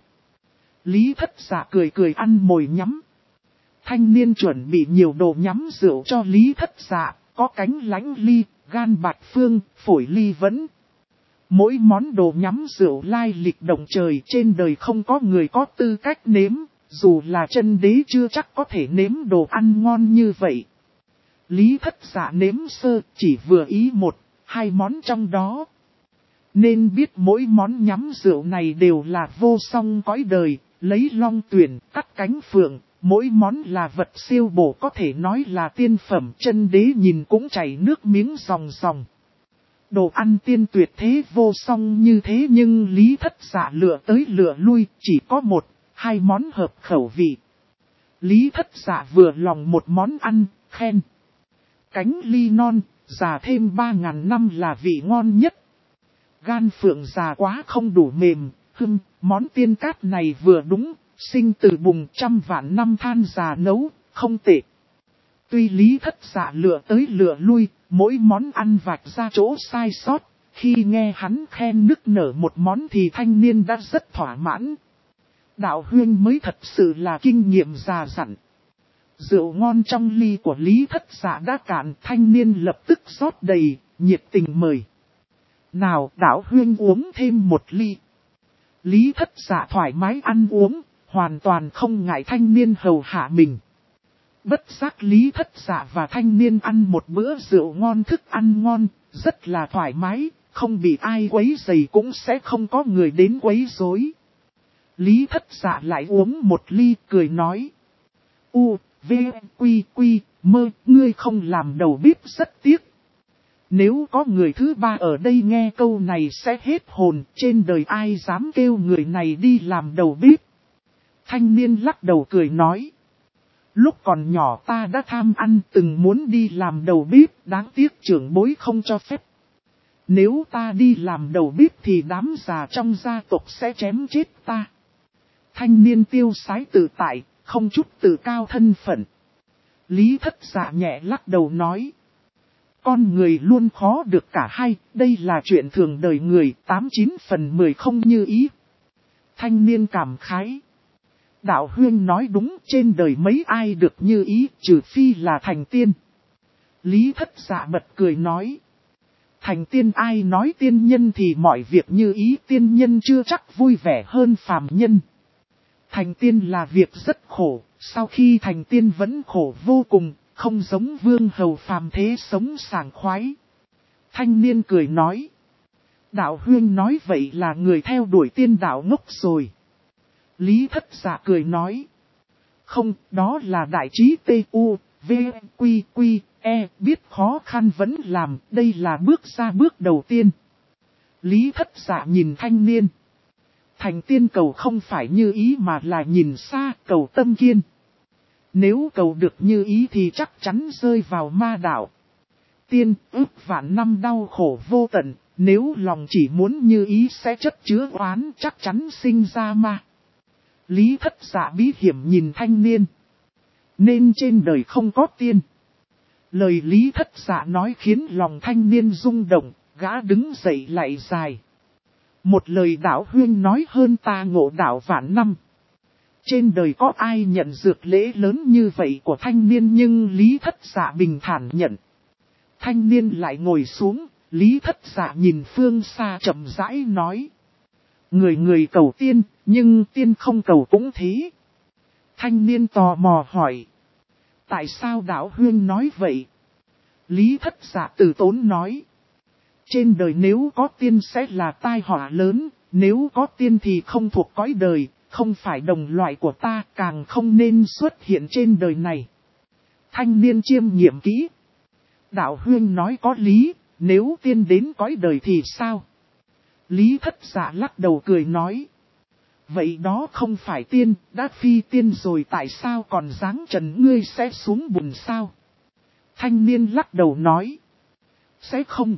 Lý Thất Dạ cười cười ăn mồi nhắm. Thanh niên chuẩn bị nhiều đồ nhắm rượu cho Lý Thất Dạ, có cánh lãnh ly, gan bạch phương, phổi ly vấn. Mỗi món đồ nhắm rượu lai lịch động trời, trên đời không có người có tư cách nếm, dù là chân đế chưa chắc có thể nếm đồ ăn ngon như vậy. Lý Thất Dạ nếm sơ, chỉ vừa ý 1-2 món trong đó. Nên biết mỗi món nhắm rượu này đều là vô song cõi đời, lấy long tuyển, cắt cánh phượng, mỗi món là vật siêu bổ, có thể nói là tiên phẩm, chân đế nhìn cũng chảy nước miếng ròng ròng. Đồ ăn tiên tuyệt thế vô song như thế nhưng Lý Thất Dạ lựa tới lựa lui, chỉ có 1-2 món hợp khẩu vị. Lý Thất Dạ vừa lòng một món ăn, khen. Cánh ly non, già thêm 3.000 năm là vị ngon nhất. Gan phượng già quá không đủ mềm, món tiên cát này vừa đúng, sinh từ bùng 100 vạn năm than già nấu, không tệ. Tuy Lý Thất Dạ lựa tới lựa lui, mỗi món ăn vạch ra chỗ sai sót, khi nghe hắn khen nức nở một món thì thanh niên đã rất thỏa mãn. Đạo huynh mới thật sự là kinh nghiệm già dặn. Rượu ngon trong ly của Lý Thất Dạ đã cạn, thanh niên lập tức rót đầy, nhiệt tình mời. Nào đạo huynh uống thêm một ly. Lý Thất Dạ thoải mái ăn uống, hoàn toàn không ngại thanh niên hầu hạ mình. Bất giác Lý Thất Dạ và thanh niên ăn một bữa rượu ngon, thức ăn ngon, rất là thoải mái, không bị ai quấy rầy cũng sẽ không có người đến quấy rối. Lý Thất Dạ lại uống một ly, cười nói. U, V, Quy, ngươi không làm đầu bếp rất tiếc. Nếu có người thứ ba ở đây nghe câu này sẽ hết hồn, trên đời ai dám kêu người này đi làm đầu bếp. Thanh niên lắc đầu cười nói. Lúc còn nhỏ ta đã tham ăn từng muốn đi làm đầu bếp, đáng tiếc trưởng bối không cho phép. Nếu ta đi làm đầu bếp thì đám già trong gia tộc sẽ chém chết ta. Thanh niên tiêu sái tự tại, không chút tự cao thân phận. Lý Thất Dạ nhẹ lắc đầu nói. Con người luôn khó được cả hai, đây là chuyện thường đời người, 89 phần 10 không như ý. Thanh niên cảm khái. Đạo huynh nói đúng, trên đời mấy ai được như ý, trừ phi là thành tiên. Lý Thất Dạ bật cười nói. Thành tiên ai nói tiên nhân thì mọi việc như ý, tiên nhân chưa chắc vui vẻ hơn phàm nhân. Thành tiên là việc rất khổ, sau khi thành tiên vẫn khổ vô cùng, không giống vương hầu phàm thế sống sảng khoái. Thanh niên cười nói. Đạo huynh nói vậy là người theo đuổi tiên đạo ngốc rồi. Lý Thất Dạ cười nói. Không, đó là đại trí T.U. V. Quy. Quy. E. Biết khó khăn vẫn làm, đây là bước ra bước đầu tiên. Lý Thất Dạ nhìn thanh niên. Thành tiên cầu không phải như ý mà là nhìn xa, cầu tâm kiên. Nếu cầu được như ý thì chắc chắn rơi vào ma đạo. Tiên ức vạn năm đau khổ vô tận, nếu lòng chỉ muốn như ý sẽ chất chứa oán chắc chắn sinh ra ma. Lý Thất Dạ bí hiểm nhìn thanh niên. Nên trên đời không có tiên. Lời Lý Thất Dạ nói khiến lòng thanh niên rung động, gã đứng dậy lại dài. Một lời đạo huynh nói hơn ta ngộ đạo vạn năm. Trên đời có ai nhận dược lễ lớn như vậy của thanh niên, nhưng Lý Thất Dạ bình thản nhận. Thanh niên lại ngồi xuống, Lý Thất Dạ nhìn phương xa chậm rãi nói. Người người cầu tiên, nhưng tiên không cầu cũng thế. Thanh niên tò mò hỏi. Tại sao đạo huynh nói vậy? Lý Thất Dạ từ tốn nói. Trên đời nếu có tiên sẽ là tai họa lớn, nếu có tiên thì không thuộc cõi đời, không phải đồng loại của ta, càng không nên xuất hiện trên đời này. Thanh niên chiêm nghiệm kỹ. Đạo huynh nói có lý, nếu tiên đến cõi đời thì sao? Lý Thất Dạ lắc đầu cười nói. Vậy đó không phải tiên, đã phi tiên rồi tại sao còn dáng trần ngươi sẽ xuống bùn sao? Thanh niên lắc đầu nói. Sẽ không.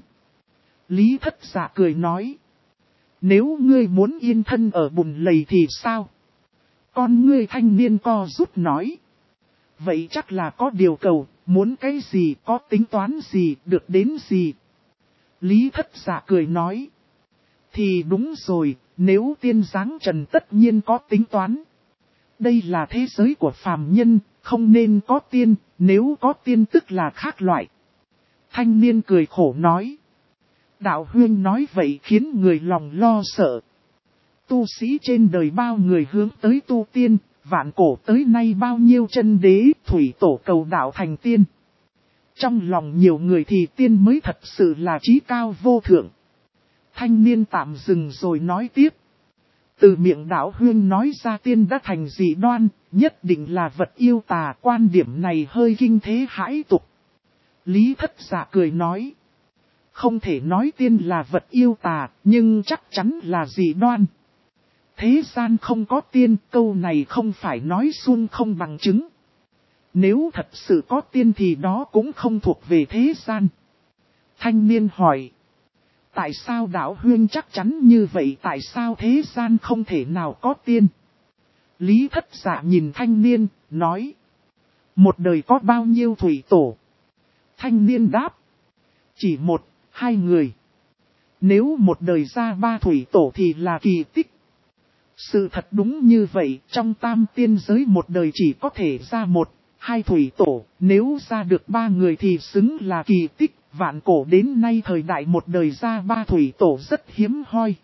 Lý Thất Dạ cười nói. Nếu ngươi muốn yên thân ở bùn lầy thì sao? Con ngươi thanh niên co rút nói. Vậy chắc là có điều cầu, muốn cái gì, có tính toán gì, được đến gì? Lý Thất Dạ cười nói. Thì đúng rồi, nếu tiên dáng trần tất nhiên có tính toán. Đây là thế giới của phàm nhân, không nên có tiên, nếu có tiên tức là khác loại. Thanh niên cười khổ nói. Đạo huynh nói vậy khiến người lòng lo sợ. Tu sĩ trên đời bao người hướng tới tu tiên, vạn cổ tới nay bao nhiêu chân đế, thủy tổ cầu đạo thành tiên. Trong lòng nhiều người thì tiên mới thật sự là trí cao vô thượng. Thanh niên tạm dừng rồi nói tiếp. Từ miệng đạo huynh nói ra tiên đã thành dị đoan, nhất định là vật yêu tà, quan điểm này hơi kinh thế hãi tục. Lý Thất Dạ cười nói. Không thể nói tiên là vật yêu tà, nhưng chắc chắn là dị đoan. Thế gian không có tiên, câu này không phải nói suông không bằng chứng. Nếu thật sự có tiên thì đó cũng không thuộc về thế gian. Thanh niên hỏi. Tại sao đạo huynh chắc chắn như vậy, tại sao thế gian không thể nào có tiên? Lý Thất Dạ nhìn thanh niên, nói. Một đời có bao nhiêu thủy tổ? Thanh niên đáp. Chỉ một, hai người. Nếu một đời ra ba thủy tổ thì là kỳ tích. Sự thật đúng như vậy, trong tam tiên giới một đời chỉ có thể ra một, hai thủy tổ, nếu ra được ba người thì xứng là kỳ tích. Vạn cổ đến nay thời đại một đời ra ba thủy tổ rất hiếm hoi.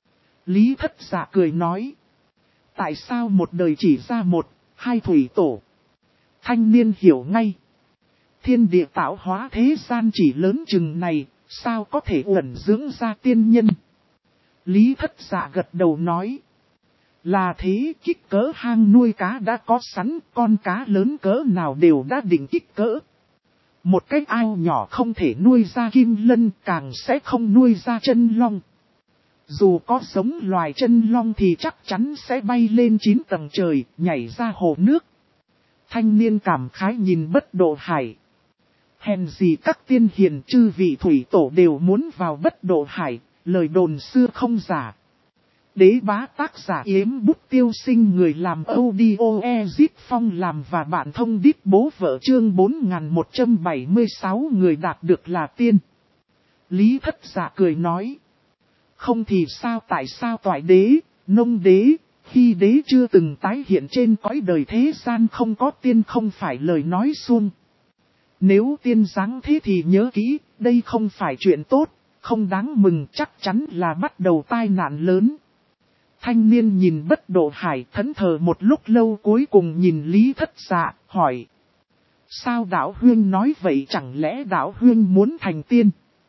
Lý Thất Dạ cười nói. Tại sao một đời chỉ ra một, hai thủy tổ? Thanh niên hiểu ngay. Thiên địa tạo hóa thế gian chỉ lớn chừng này, sao có thể ẩn dưỡng ra tiên nhân? Lý Thất Dạ gật đầu nói. Là thế, kích cỡ hang nuôi cá đã có sẵn, con cá lớn cỡ nào đều đã định kích cỡ. Một cái ao nhỏ không thể nuôi ra kim lân, càng sẽ không nuôi ra chân long. Dù có giống loài chân long thì chắc chắn sẽ bay lên 9 tầng trời, nhảy ra hồ nước. Thanh niên cảm khái nhìn Bất Độ Hải. Hèn gì các tiên hiền chư vị thủy tổ đều muốn vào Bất Độ Hải, lời đồn xưa không giả. Đế bá tác giả Yếm Bút Tiêu Sinh, người làm audio Ezip Phong làm và bạn thông đít bố vợ, chương 4176 người đạt được là tiên. Lý Thất Dạ cười nói. Không thì sao, tại sao toại đế, nông đế, khi đế chưa từng tái hiện trên cõi đời thế gian không có tiên không phải lời nói suông. Nếu tiên giáng thế thì nhớ kỹ, đây không phải chuyện tốt, không đáng mừng, chắc chắn là bắt đầu tai nạn lớn. Thanh niên nhìn Bất Độ Hải thẫn thờ một lúc lâu, cuối cùng nhìn Lý Thất Dạ, hỏi. Sao đạo huynh nói vậy, chẳng lẽ đạo huynh muốn thành tiên?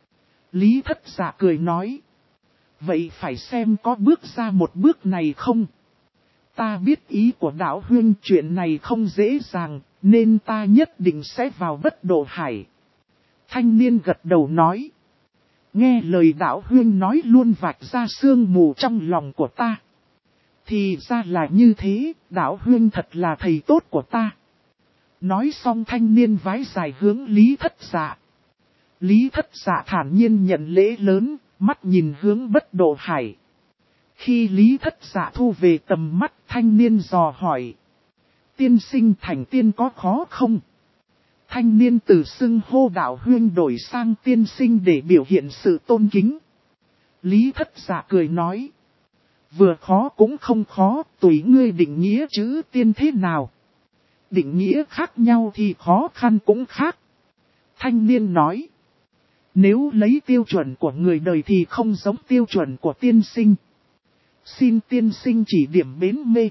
Lý Thất Dạ cười nói. Vậy phải xem có bước ra một bước này không? Ta biết ý của đạo huynh, chuyện này không dễ dàng, nên ta nhất định sẽ vào Bất Độ Hải. Thanh niên gật đầu nói. Nghe lời đạo huynh nói luôn vạch ra sương mù trong lòng của ta. Thì ra là như thế, đạo huynh thật là thầy tốt của ta. Nói xong thanh niên vái dài hướng Lý Thất Dạ. Lý Thất Dạ thản nhiên nhận lễ lớn, mắt nhìn hướng Bất Độ Hải. Khi Lý Thất Dạ thu về tầm mắt, thanh niên dò hỏi. Tiên sinh thành tiên có khó không? Thanh niên từ xưng hô đạo huynh đổi sang tiên sinh để biểu hiện sự tôn kính. Lý Thất Dạ cười nói. Vừa khó cũng không khó, tùy ngươi định nghĩa chữ tiên thế nào. Định nghĩa khác nhau thì khó khăn cũng khác. Thanh niên nói. Nếu lấy tiêu chuẩn của người đời thì không giống tiêu chuẩn của tiên sinh. Xin tiên sinh chỉ điểm bến mê.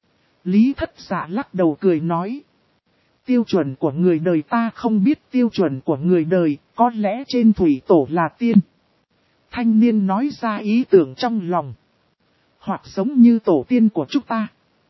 Lý Thất Dạ lắc đầu cười nói. Tiêu chuẩn của người đời ta không biết, tiêu chuẩn của người đời, có lẽ trên thủy tổ là tiên. Thanh niên nói ra ý tưởng trong lòng. Hoặc giống như tổ tiên của chúng ta.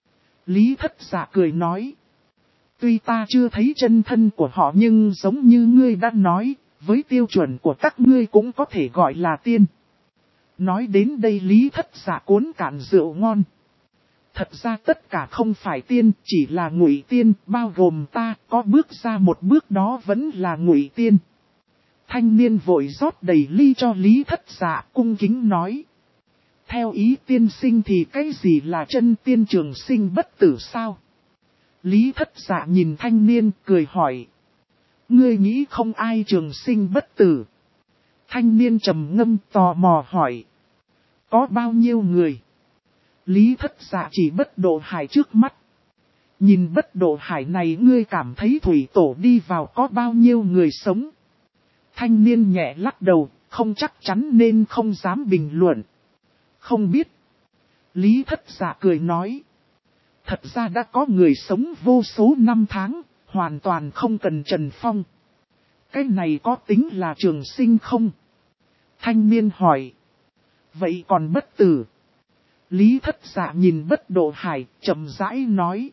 Lý Thất Dạ cười nói. Tuy ta chưa thấy chân thân của họ nhưng giống như ngươi đã nói, với tiêu chuẩn của các ngươi cũng có thể gọi là tiên. Nói đến đây Lý Thất Dạ cuốn cạn rượu ngon. Thật ra tất cả không phải tiên, chỉ là ngụy tiên, bao gồm ta, có bước ra một bước đó vẫn là ngụy tiên. Thanh niên vội rót đầy ly cho Lý Thất Dạ, cung kính nói. Theo ý tiên sinh thì cái gì là chân tiên trường sinh bất tử sao? Lý Thất Dạ nhìn thanh niên cười hỏi. Ngươi nghĩ không ai trường sinh bất tử? Thanh niên trầm ngâm tò mò hỏi. Có bao nhiêu người? Lý Thất Dạ chỉ Bất Độ Hải trước mắt. Nhìn Bất Độ Hải này ngươi cảm thấy thủy tổ đi vào có bao nhiêu người sống? Thanh niên nhẹ lắc đầu, không chắc chắn nên không dám bình luận. Không biết. Lý Thất Dạ cười nói. Thật ra đã có người sống vô số năm tháng, hoàn toàn không cần Trần Phong. Cái này có tính là trường sinh không? Thanh niên hỏi. Vậy còn bất tử? Lý Thất Dạ nhìn Bất Độ Hải, chậm rãi nói.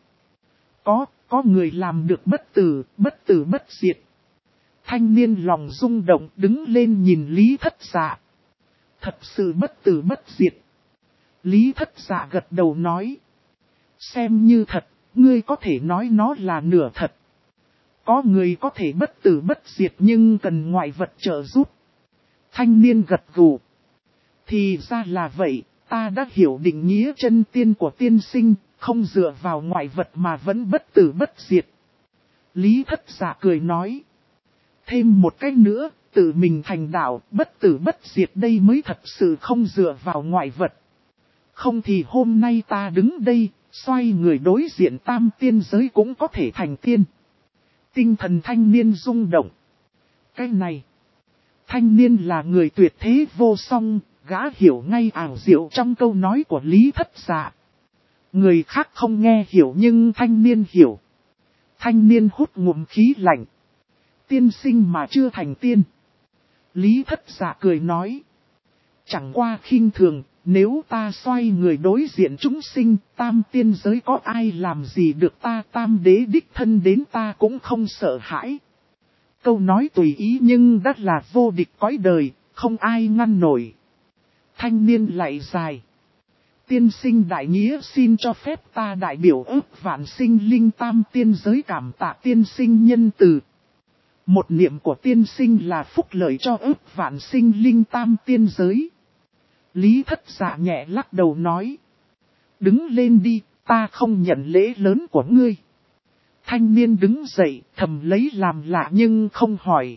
Có người làm được bất tử bất diệt. Thanh niên lòng rung động đứng lên nhìn Lý Thất Dạ. Thật sự bất tử bất diệt. Lý Thất Dạ gật đầu nói. Xem như thật, ngươi có thể nói nó là nửa thật. Có người có thể bất tử bất diệt nhưng cần ngoại vật trợ giúp. Thanh niên gật gù. Thì ra là vậy, ta đã hiểu định nghĩa chân tiên của tiên sinh, không dựa vào ngoại vật mà vẫn bất tử bất diệt. Lý Thất Dạ cười nói. Thêm một cách nữa, tự mình thành đạo, bất tử bất diệt đây mới thật sự không dựa vào ngoại vật. Không thì hôm nay ta đứng đây, xoay người đối diện tam tiên giới cũng có thể thành tiên. Tinh thần thanh niên rung động. Cái này, thanh niên là người tuyệt thế vô song, gã hiểu ngay ảo diệu trong câu nói của Lý Thất Dạ. Người khác không nghe hiểu nhưng thanh niên hiểu. Thanh niên hút ngụm khí lạnh. Tiên sinh mà chưa thành tiên. Lý Thất Dạ cười nói. Chẳng qua khinh thường, nếu ta xoay người đối diện chúng sinh, tam tiên giới có ai làm gì được ta, tam đế đích thân đến ta cũng không sợ hãi. Câu nói tùy ý nhưng đã là vô địch cõi đời, không ai ngăn nổi. Thanh niên lại dài. Tiên sinh đại nghĩa xin cho phép ta đại biểu ước vạn sinh linh tam tiên giới cảm tạ tiên sinh nhân từ. Một niệm của tiên sinh là phúc lợi cho ước vạn sinh linh tam tiên giới. Lý Thất Dạ nhẹ lắc đầu nói. Đứng lên đi, ta không nhận lễ lớn của ngươi. Thanh niên đứng dậy, thầm lấy làm lạ nhưng không hỏi.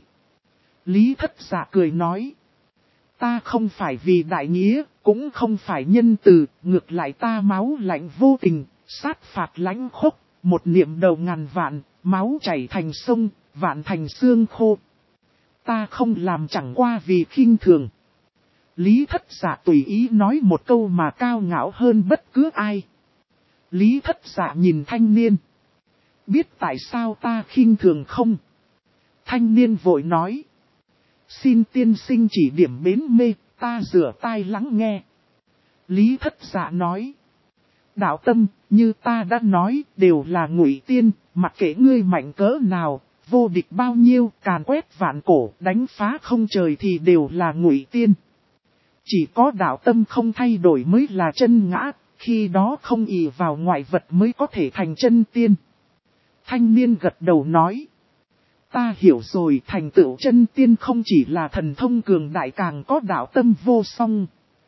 Lý Thất Dạ cười nói. Ta không phải vì đại nghĩa, cũng không phải nhân từ, ngược lại ta máu lạnh vô tình, sát phạt lãnh khốc, một niệm đầu ngàn vạn, máu chảy thành sông, vạn thành xương khô. Ta không làm chẳng qua vì khinh thường. Lý Thất Dạ tùy ý nói một câu mà cao ngạo hơn bất cứ ai. Lý Thất Dạ nhìn thanh niên. Biết tại sao ta khinh thường không? Thanh niên vội nói. Xin tiên sinh chỉ điểm bến mê, ta rửa tai lắng nghe. Lý Thất Dạ nói. Đạo tâm, như ta đã nói, đều là ngụy tiên, mặc kệ ngươi mạnh cỡ nào, vô địch bao nhiêu, càn quét vạn cổ, đánh phá không trời thì đều là ngụy tiên. Chỉ có đạo tâm không thay đổi mới là chân ngã, khi đó không ỷ vào ngoại vật mới có thể thành chân tiên. Thanh niên gật đầu nói. Ta hiểu rồi, thành tựu chân tiên không chỉ là thần thông cường đại càng có đạo tâm vô song.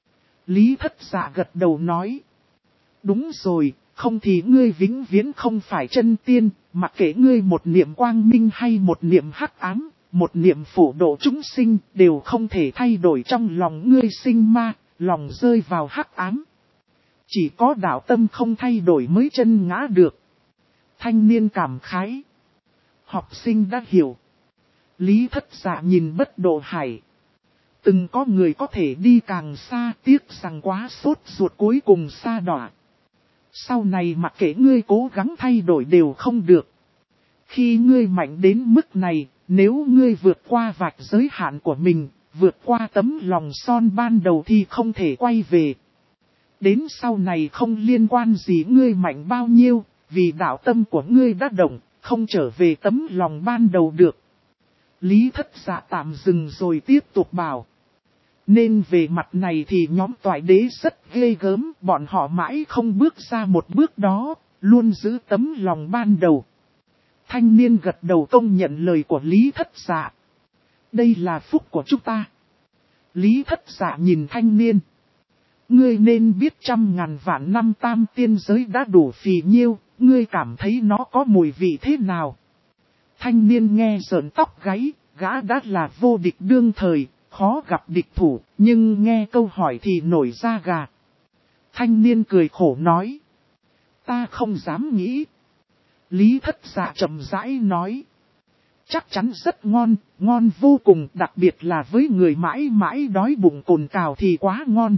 Lý Thất Dạ gật đầu nói. Đúng rồi, không thì ngươi vĩnh viễn không phải chân tiên, mặc kệ ngươi một niệm quang minh hay một niệm hắc ám, một niệm phổ độ chúng sinh đều không thể thay đổi trong lòng ngươi sinh ma, lòng rơi vào hắc ám. Chỉ có đạo tâm không thay đổi mới chân ngã được. Thanh niên cảm khái. Học sinh đã hiểu. Lý Thất Dạ nhìn Bất Độ Hải. Từng có người có thể đi càng xa, tiếc rằng quá sốt ruột cuối cùng xa đọa. Sau này mặc kệ ngươi cố gắng thay đổi đều không được. Khi ngươi mạnh đến mức này, nếu ngươi vượt qua vạch giới hạn của mình, vượt qua tấm lòng son ban đầu thì không thể quay về. Đến sau này không liên quan gì ngươi mạnh bao nhiêu, vì đạo tâm của ngươi đã động, không trở về tấm lòng ban đầu được. Lý Thất Dạ tạm dừng rồi tiếp tục bảo. Nên về mặt này thì nhóm toại đế rất ghê gớm, bọn họ mãi không bước ra một bước đó, luôn giữ tấm lòng ban đầu. Thanh niên gật đầu công nhận lời của Lý Thất Dạ. Đây là phúc của chúng ta. Lý Thất Dạ nhìn thanh niên. Ngươi nên biết 100.000 vạn năm tam tiên giới đã đủ phì nhiêu, ngươi cảm thấy nó có mùi vị thế nào? Thanh niên nghe rợn tóc gáy, gã đã là vô địch đương thời, khó gặp địch thủ, nhưng nghe câu hỏi thì nổi da gà. Thanh niên cười khổ nói. Ta không dám nghĩ. Lý Thất Dạ chậm rãi nói. Chắc chắn rất ngon, ngon vô cùng, đặc biệt là với người mãi mãi đói bụng cồn cào thì quá ngon.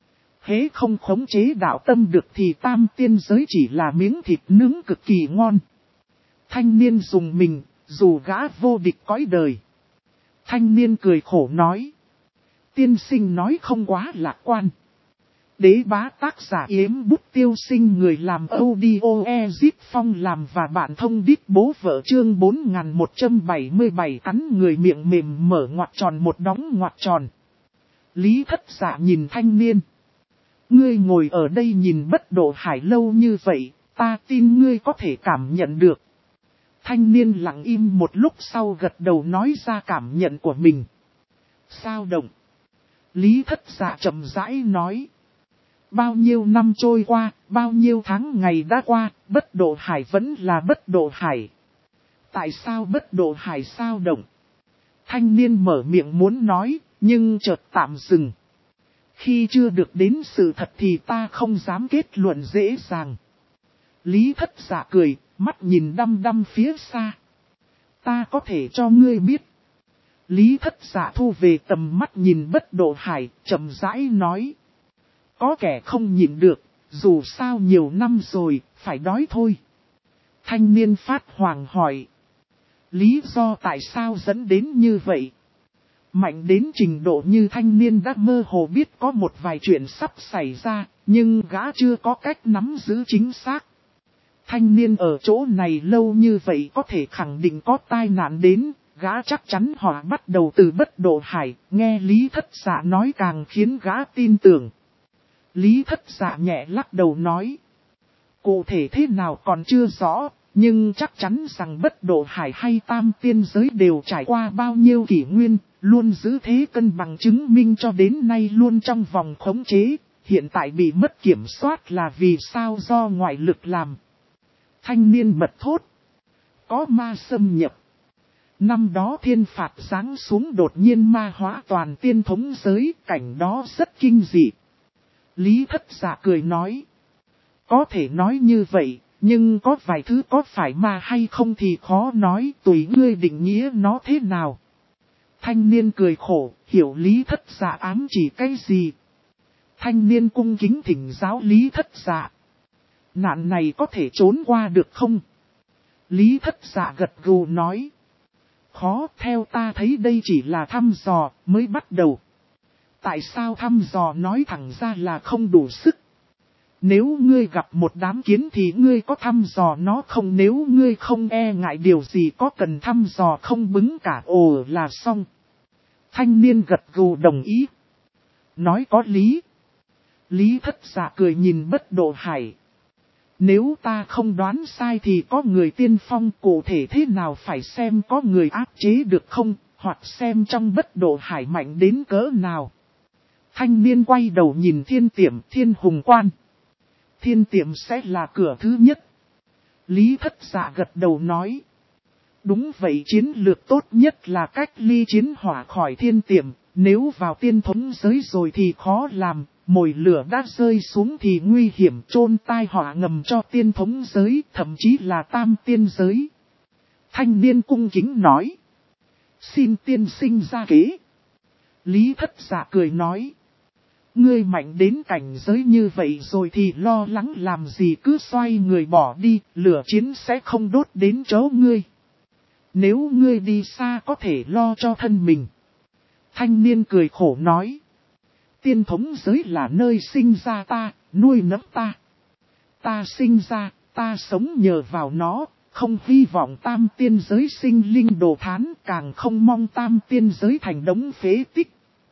Hễ không khống chế đạo tâm được thì tam tiên giới chỉ là miếng thịt nướng cực kỳ ngon. Thanh niên dùng mình, dù gã vô địch cõi đời. Thanh niên cười khổ nói. Tiên sinh nói không quá lạc quan. Đế bá tác giả Yếm Bút Tiêu Sinh người làm audio Ezip Phong làm và bạn thông đít bố vợ chương 4177 cắn người miệng mềm mở ngoặc tròn một đóng ngoặc tròn. Lý Thất Dạ nhìn thanh niên. Ngươi ngồi ở đây nhìn Bất Độ Hải lâu như vậy, ta tin ngươi có thể cảm nhận được. Thanh niên lặng im một lúc sau gật đầu nói ra cảm nhận của mình. Sao động? Lý Thất Dạ chậm rãi nói. Bao nhiêu năm trôi qua, bao nhiêu tháng ngày đã qua, Bất Độ Hải vẫn là Bất Độ Hải. Tại sao Bất Độ Hải sao động? Thanh niên mở miệng muốn nói, nhưng chợt tạm dừng. Khi chưa được đến sự thật thì ta không dám kết luận dễ dàng. Lý Thất Dạ cười, mắt nhìn đăm đăm phía xa. Ta có thể cho ngươi biết. Lý Thất Dạ thu về tầm mắt nhìn Bất Độ Hải, chậm rãi nói. Có kẻ không nhịn được, dù sao nhiều năm rồi, phải đói thôi. Thanh niên phát hoàng hỏi. Lý do tại sao dẫn đến như vậy? Mạnh đến trình độ như thanh niên đã mơ hồ biết có một vài chuyện sắp xảy ra, nhưng gã chưa có cách nắm giữ chính xác. Thanh niên ở chỗ này lâu như vậy có thể khẳng định có tai nạn đến, gã chắc chắn họ bắt đầu từ bất độ hải, nghe Lý Thất Dạ nói càng khiến gã tin tưởng. Lý Thất Dạ nhẹ lắc đầu nói. Cụ thể thế nào còn chưa rõ, nhưng chắc chắn rằng bất độ hải hay tam tiên giới đều trải qua bao nhiêu kỷ nguyên, luôn giữ thế cân bằng chứng minh cho đến nay luôn trong vòng khống chế, hiện tại bị mất kiểm soát là vì sao do ngoại lực làm. Thanh niên bật thốt. Có ma xâm nhập. Năm đó thiên phạt giáng xuống đột nhiên ma hóa toàn tiên thống giới, cảnh đó rất kinh dị. Lý Thất Dạ cười nói. Có thể nói như vậy, nhưng có vài thứ có phải ma hay không thì khó nói, tùy ngươi định nghĩa nó thế nào. Thanh niên cười khổ, hiểu Lý Thất Dạ ám chỉ cái gì. Thanh niên cung kính thỉnh giáo Lý Thất Dạ. Nạn này có thể trốn qua được không? Lý Thất Dạ gật gù nói. Khó, theo ta thấy đây chỉ là thăm dò, mới bắt đầu. Tại sao thăm dò nói thẳng ra là không đủ sức? Nếu ngươi gặp một đám kiến thì ngươi có thăm dò nó không? Nếu ngươi không e ngại điều gì có cần thăm dò không bứng cả ồ là xong. Thanh niên gật gù đồng ý. Nói có lý. Lý Thất Dạ cười nhìn bất độ hải. Nếu ta không đoán sai thì có người tiên phong, cụ thể thế nào phải xem có người áp chế được không, hoặc xem trong bất độ hải mạnh đến cỡ nào. Thanh niên quay đầu nhìn Thiên Tiệm, Thiên Hùng Quan. Thiên Tiệm sẽ là cửa thứ nhất. Lý Thất Dạ gật đầu nói. Đúng vậy, chiến lược tốt nhất là cách ly chiến hỏa khỏi Thiên Tiệm, nếu vào tiên thống giới rồi thì khó làm. Mồi lửa đã rơi xuống thì nguy hiểm chôn tai họa ngầm cho tiên thống giới, thậm chí là tam tiên giới. Thanh niên cung kính nói. Xin tiên sinh ra kế. Lý Thất Dạ cười nói. Ngươi mạnh đến cảnh giới như vậy rồi thì lo lắng làm gì, cứ xoay người bỏ đi, lửa chiến sẽ không đốt đến chỗ ngươi. Nếu ngươi đi xa có thể lo cho thân mình. Thanh niên cười khổ nói. Tiên thống giới là nơi sinh ra ta, nuôi nấng ta. Ta sinh ra, ta sống nhờ vào nó, không hy vọng tam tiên giới sinh linh đồ thán, càng không mong tam tiên giới thành đống phế tích.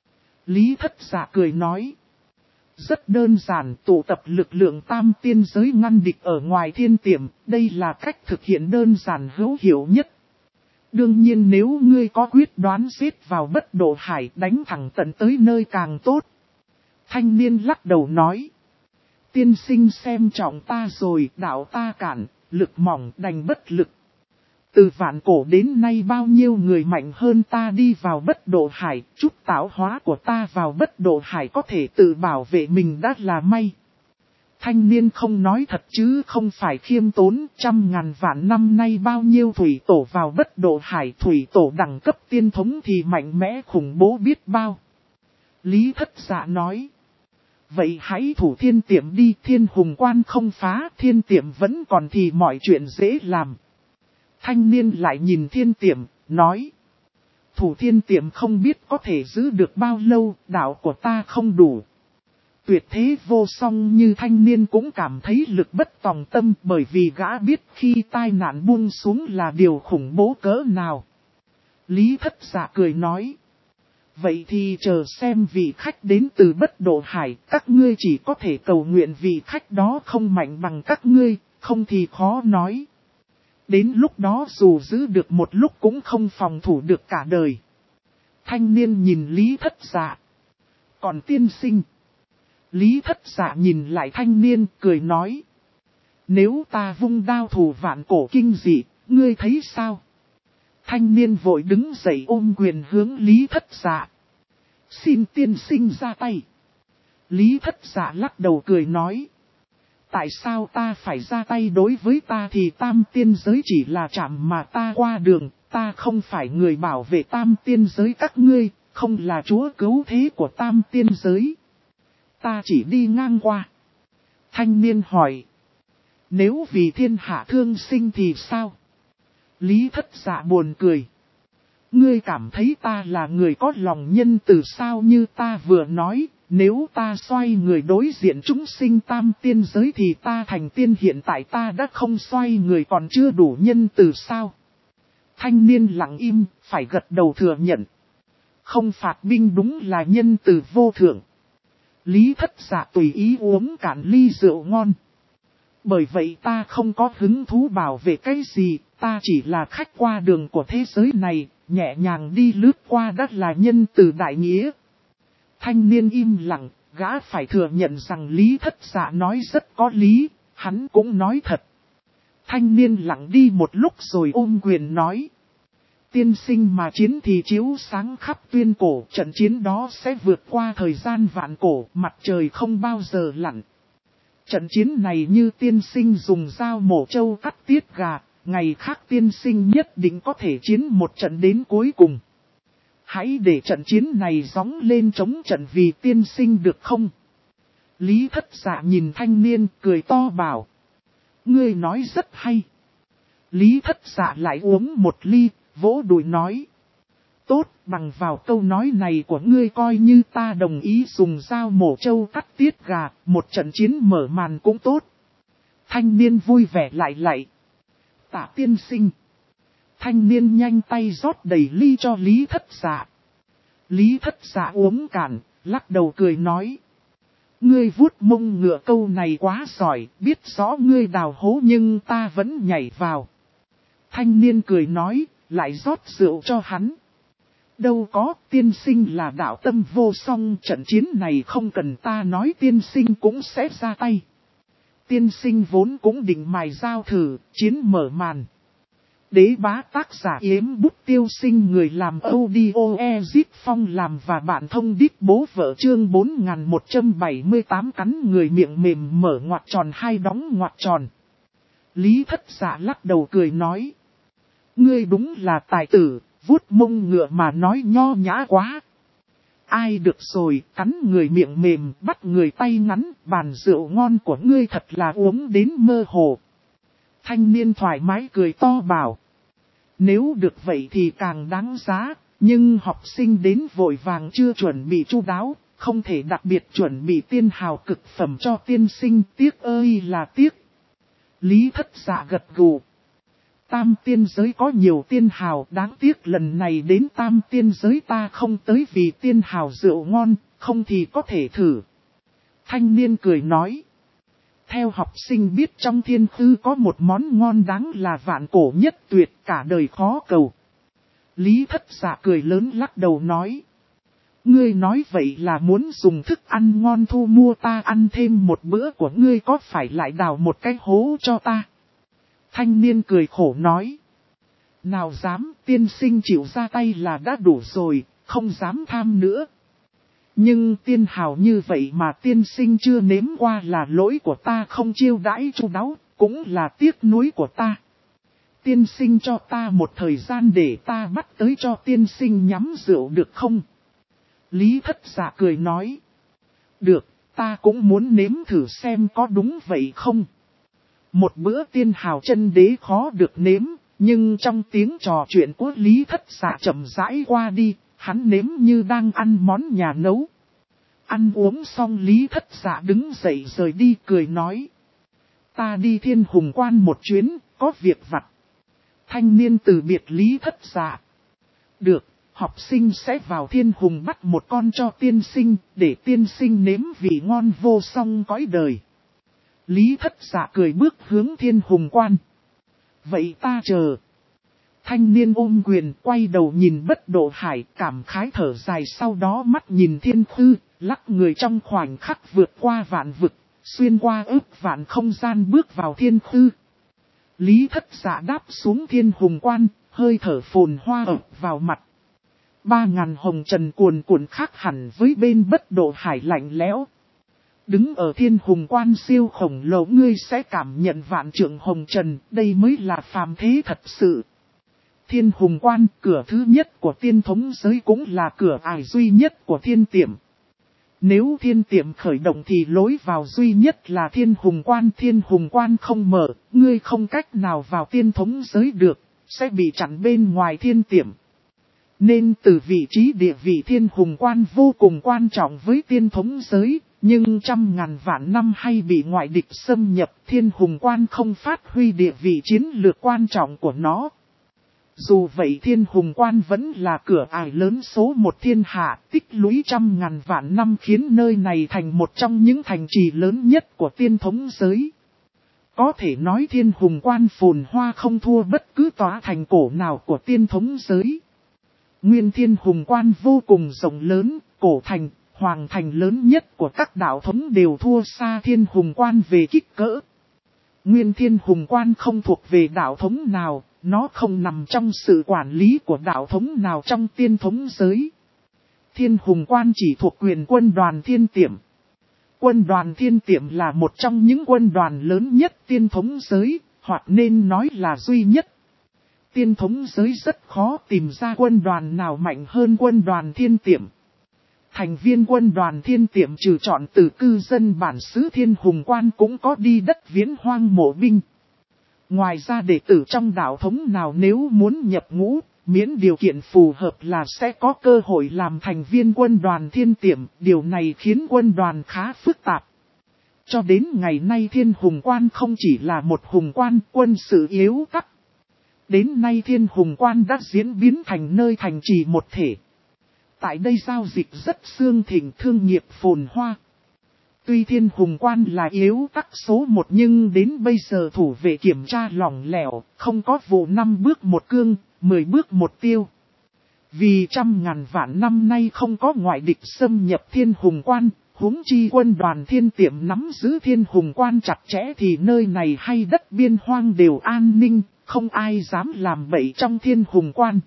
Lý Thất Dạ cười nói. Rất đơn giản, tụ tập lực lượng tam tiên giới ngăn địch ở ngoài Thiên Tiệm, đây là cách thực hiện đơn giản hữu hiệu nhất. Đương nhiên nếu ngươi có quyết đoán giết vào bất độ hải, đánh thẳng tận tới nơi càng tốt. Thanh niên lắc đầu nói. Tiên sinh xem trọng ta rồi, đạo ta cản, lực mỏng đành bất lực. Từ vạn cổ đến nay bao nhiêu người mạnh hơn ta đi vào bất độ hải, chút tạo hóa của ta vào bất độ hải có thể tự bảo vệ mình đã là may. Thanh niên không nói thật chứ không phải khiêm tốn, 100.000 vạn năm nay bao nhiêu thủy tổ vào bất độ hải, thủy tổ đẳng cấp tiên thống thì mạnh mẽ khủng bố biết bao. Lý Thất Dạ nói. Vậy hãy thủ Thiên Tiệm đi, Thiên Hùng Quan không phá, Thiên Tiệm vẫn còn thì mọi chuyện dễ làm. Thanh niên lại nhìn Thiên Tiệm, nói. Thủ Thiên Tiệm không biết có thể giữ được bao lâu, đạo của ta không đủ. Tuyệt thế vô song như thanh niên cũng cảm thấy lực bất tòng tâm, bởi vì gã biết khi tai nạn buông xuống là điều khủng bố cỡ nào. Lý Thất Dạ cười nói. Vậy thì chờ xem vị khách đến từ bất độ hải, các ngươi chỉ có thể cầu nguyện vị khách đó không mạnh bằng các ngươi, không thì khó nói. Đến lúc đó dù giữ được một lúc cũng không phòng thủ được cả đời. Thanh niên nhìn Lý Thất Dạ. Còn tiên sinh. Lý Thất Dạ nhìn lại thanh niên cười nói. Nếu ta vung đao thủ vạn cổ kinh dị, ngươi thấy sao? Thanh niên vội đứng dậy ôm quyền hướng Lý Thất Dạ. Xin tiên sinh ra tay. Lý Thất Dạ lắc đầu cười nói. Tại sao ta phải ra tay, đối với ta thì tam tiên giới chỉ là trạm mà ta qua đường, ta không phải người bảo vệ tam tiên giới các ngươi, không là chúa cứu thế của tam tiên giới. Ta chỉ đi ngang qua. Thanh niên hỏi. Nếu vì thiên hạ thương sinh thì sao? Lý Thất Dạ buồn cười. Ngươi cảm thấy ta là người có lòng nhân từ sao? Như ta vừa nói, nếu ta xoay người đối diện chúng sinh tam tiên giới thì ta thành tiên, hiện tại ta đã không xoay người còn chưa đủ nhân từ sao? Thanh niên lặng im, phải gật đầu thừa nhận. Không phạt binh đúng là nhân từ vô thượng. Lý Thất Dạ tùy ý uống cạn ly rượu ngon. Bởi vậy ta không có hứng thú bảo vệ cái gì, ta chỉ là khách qua đường của thế giới này, nhẹ nhàng đi lướt qua đất là nhân từ đại nghĩa. Thanh niên im lặng, gã phải thừa nhận rằng Lý Thất Dạ nói rất có lý, hắn cũng nói thật. Thanh niên lặng đi một lúc rồi ôm quyền nói. Tiên sinh mà chiến thì chiếu sáng khắp tuyên cổ, trận chiến đó sẽ vượt qua thời gian vạn cổ, mặt trời không bao giờ lặn. Trận chiến này như tiên sinh dùng dao mổ trâu cắt tiết gà, ngày khác tiên sinh nhất định có thể chiến một trận đến cuối cùng. Hãy để trận chiến này gióng lên chống trận vì tiên sinh được không? Lý Thất Dạ nhìn thanh niên cười to bảo. Ngươi nói rất hay. Lý Thất Dạ lại uống một ly, vỗ đùi nói. Tốt, bằng vào câu nói này của ngươi coi như ta đồng ý dùng dao mổ trâu cắt tiết gà, một trận chiến mở màn cũng tốt. Thanh niên vui vẻ lại. Tạ tiên sinh. Thanh niên nhanh tay rót đầy ly cho Lý Thất Dạ. Lý Thất Dạ uống cạn, lắc đầu cười nói. Ngươi vuốt mông ngựa câu này quá giỏi, biết rõ ngươi đào hố nhưng ta vẫn nhảy vào. Thanh niên cười nói, lại rót rượu cho hắn. Đâu có, tiên sinh là đạo tâm vô song, trận chiến này không cần ta nói tiên sinh cũng sẽ ra tay. Tiên sinh vốn cũng định mài dao thử, chiến mở màn. Đế bá tác giả Yếm Bút Tiêu Sinh người làm audio Ezip Phong làm và bạn thông đích bố vợ chương 4178 cắn người miệng mềm mở ngoặc tròn hai đóng ngoặc tròn. Lý Thất Dạ lắc đầu cười nói. Ngươi đúng là tài tử, vuốt mông ngựa mà nói nho nhã quá. Ai được rồi, cắn người miệng mềm, bắt người tay ngắn, bàn rượu ngon của ngươi thật là uống đến mơ hồ. Thanh niên thoải mái cười to bảo. Nếu được vậy thì càng đáng giá, nhưng học sinh đến vội vàng chưa chuẩn bị chu đáo, không thể đặc biệt chuẩn bị tiên hào cực phẩm cho tiên sinh, tiếc ơi là tiếc. Lý Thất Dạ gật gù. Tam tiên giới có nhiều tiên hào, đáng tiếc lần này đến tam tiên giới ta không tới vì tiên hào rượu ngon, không thì có thể thử. Thanh niên cười nói. Theo học sinh biết trong thiên thư có một món ngon đáng là vạn cổ nhất tuyệt cả đời khó cầu. Lý Thất Dạ cười lớn lắc đầu nói. Ngươi nói vậy là muốn dùng thức ăn ngon thu mua ta ăn thêm một bữa của ngươi có phải lại đào một cái hố cho ta? Thanh niên cười khổ nói. Nào dám tiên sinh chịu ra tay là đã đủ rồi, không dám tham nữa. Nhưng tiên hào như vậy mà tiên sinh chưa nếm qua là lỗi của ta không chiêu đãi chu đáo, cũng là tiếc nuối của ta. Tiên sinh cho ta một thời gian để ta bắt tới cho tiên sinh nhắm rượu được không? Lý Thất Dạ cười nói. Được, ta cũng muốn nếm thử xem có đúng vậy không. Một bữa tiên hào chân đế khó được nếm, nhưng trong tiếng trò chuyện của Lý Thất Dạ chậm rãi qua đi, hắn nếm như đang ăn món nhà nấu. Ăn uống xong Lý Thất Dạ đứng dậy rời đi cười nói. Ta đi Thiên Hùng Quan một chuyến, có việc vặt. Thanh niên từ biệt Lý Thất Dạ. Được, học sinh sẽ vào Thiên Hùng bắt một con cho tiên sinh, để tiên sinh nếm vị ngon vô song cõi đời. Lý Thất Dạ cười bước hướng Thiên Hùng Quan. Vậy ta chờ. Thanh niên ôm quyền quay đầu nhìn Bất Độ Hải cảm khái thở dài sau đó mắt nhìn thiên khư, lắc người trong khoảnh khắc vượt qua vạn vực, xuyên qua ước vạn không gian bước vào thiên khư. Lý Thất Dạ đáp xuống Thiên Hùng Quan, hơi thở phồn hoa ập vào mặt. 3000 hồng trần cuồn cuộn khác hẳn với bên Bất Độ Hải lạnh lẽo. Đứng ở Thiên Hùng Quan siêu khổng lồ ngươi sẽ cảm nhận vạn trượng hồng trần, đây mới là phàm thế thật sự. Thiên Hùng Quan, cửa thứ nhất của tiên thống giới cũng là cửa ải duy nhất của thiên tiệm. Nếu thiên tiệm khởi động thì lối vào duy nhất là Thiên Hùng Quan không mở, ngươi không cách nào vào tiên thống giới được, sẽ bị chặn bên ngoài thiên tiệm. Nên từ vị trí địa vị Thiên Hùng Quan vô cùng quan trọng với tiên thống giới, nhưng trăm ngàn vạn năm hay bị ngoại địch xâm nhập Thiên Hùng Quan không phát huy địa vị chiến lược quan trọng của nó. Dù vậy Thiên Hùng Quan vẫn là cửa ải lớn số một thiên hạ, tích lũy trăm ngàn vạn năm khiến nơi này thành một trong những thành trì lớn nhất của tiên thống giới. Có thể nói Thiên Hùng Quan phồn hoa không thua bất cứ tòa thành cổ nào của tiên thống giới. Nguyên Thiên Hùng Quan vô cùng rộng lớn, cổ thành, hoàng thành lớn nhất của các đạo thống đều thua xa Thiên Hùng Quan về kích cỡ. Nguyên Thiên Hùng Quan không thuộc về đạo thống nào, nó không nằm trong sự quản lý của đạo thống nào trong tiên thống giới. Thiên Hùng Quan chỉ thuộc quyền quân đoàn Thiên Tiệm. Quân đoàn Thiên Tiệm là một trong những quân đoàn lớn nhất tiên thống giới, hoặc nên nói là duy nhất. Tiên thống giới rất khó tìm ra quân đoàn nào mạnh hơn quân đoàn Thiên Tiệm. Thành viên quân đoàn Thiên Tiệm trừ chọn từ cư dân bản xứ Thiên Hùng Quan cũng có đi đất viễn hoang mộ binh. Ngoài ra đệ tử trong đạo thống nào nếu muốn nhập ngũ, miễn điều kiện phù hợp là sẽ có cơ hội làm thành viên quân đoàn Thiên Tiệm, điều này khiến quân đoàn khá phức tạp. Cho đến ngày nay Thiên Hùng Quan không chỉ là một hùng quan quân sự yếu tắc. Đến nay Thiên Hùng Quan đã diễn biến thành nơi thành trì một thể. Tại đây giao dịch rất xương thịnh, thương nghiệp phồn hoa. Tuy Thiên Hùng Quan là yếu tắc số một nhưng đến bây giờ thủ vệ kiểm tra lỏng lẻo, không có vụ 5 bước một cương, 10 bước một tiêu. Vì trăm ngàn vạn năm nay không có ngoại địch xâm nhập Thiên Hùng Quan, huống chi quân đoàn Thiên Tiệm nắm giữ Thiên Hùng Quan chặt chẽ thì nơi này hay đất biên hoang đều an ninh, không ai dám làm bậy trong Thiên Hùng Quan.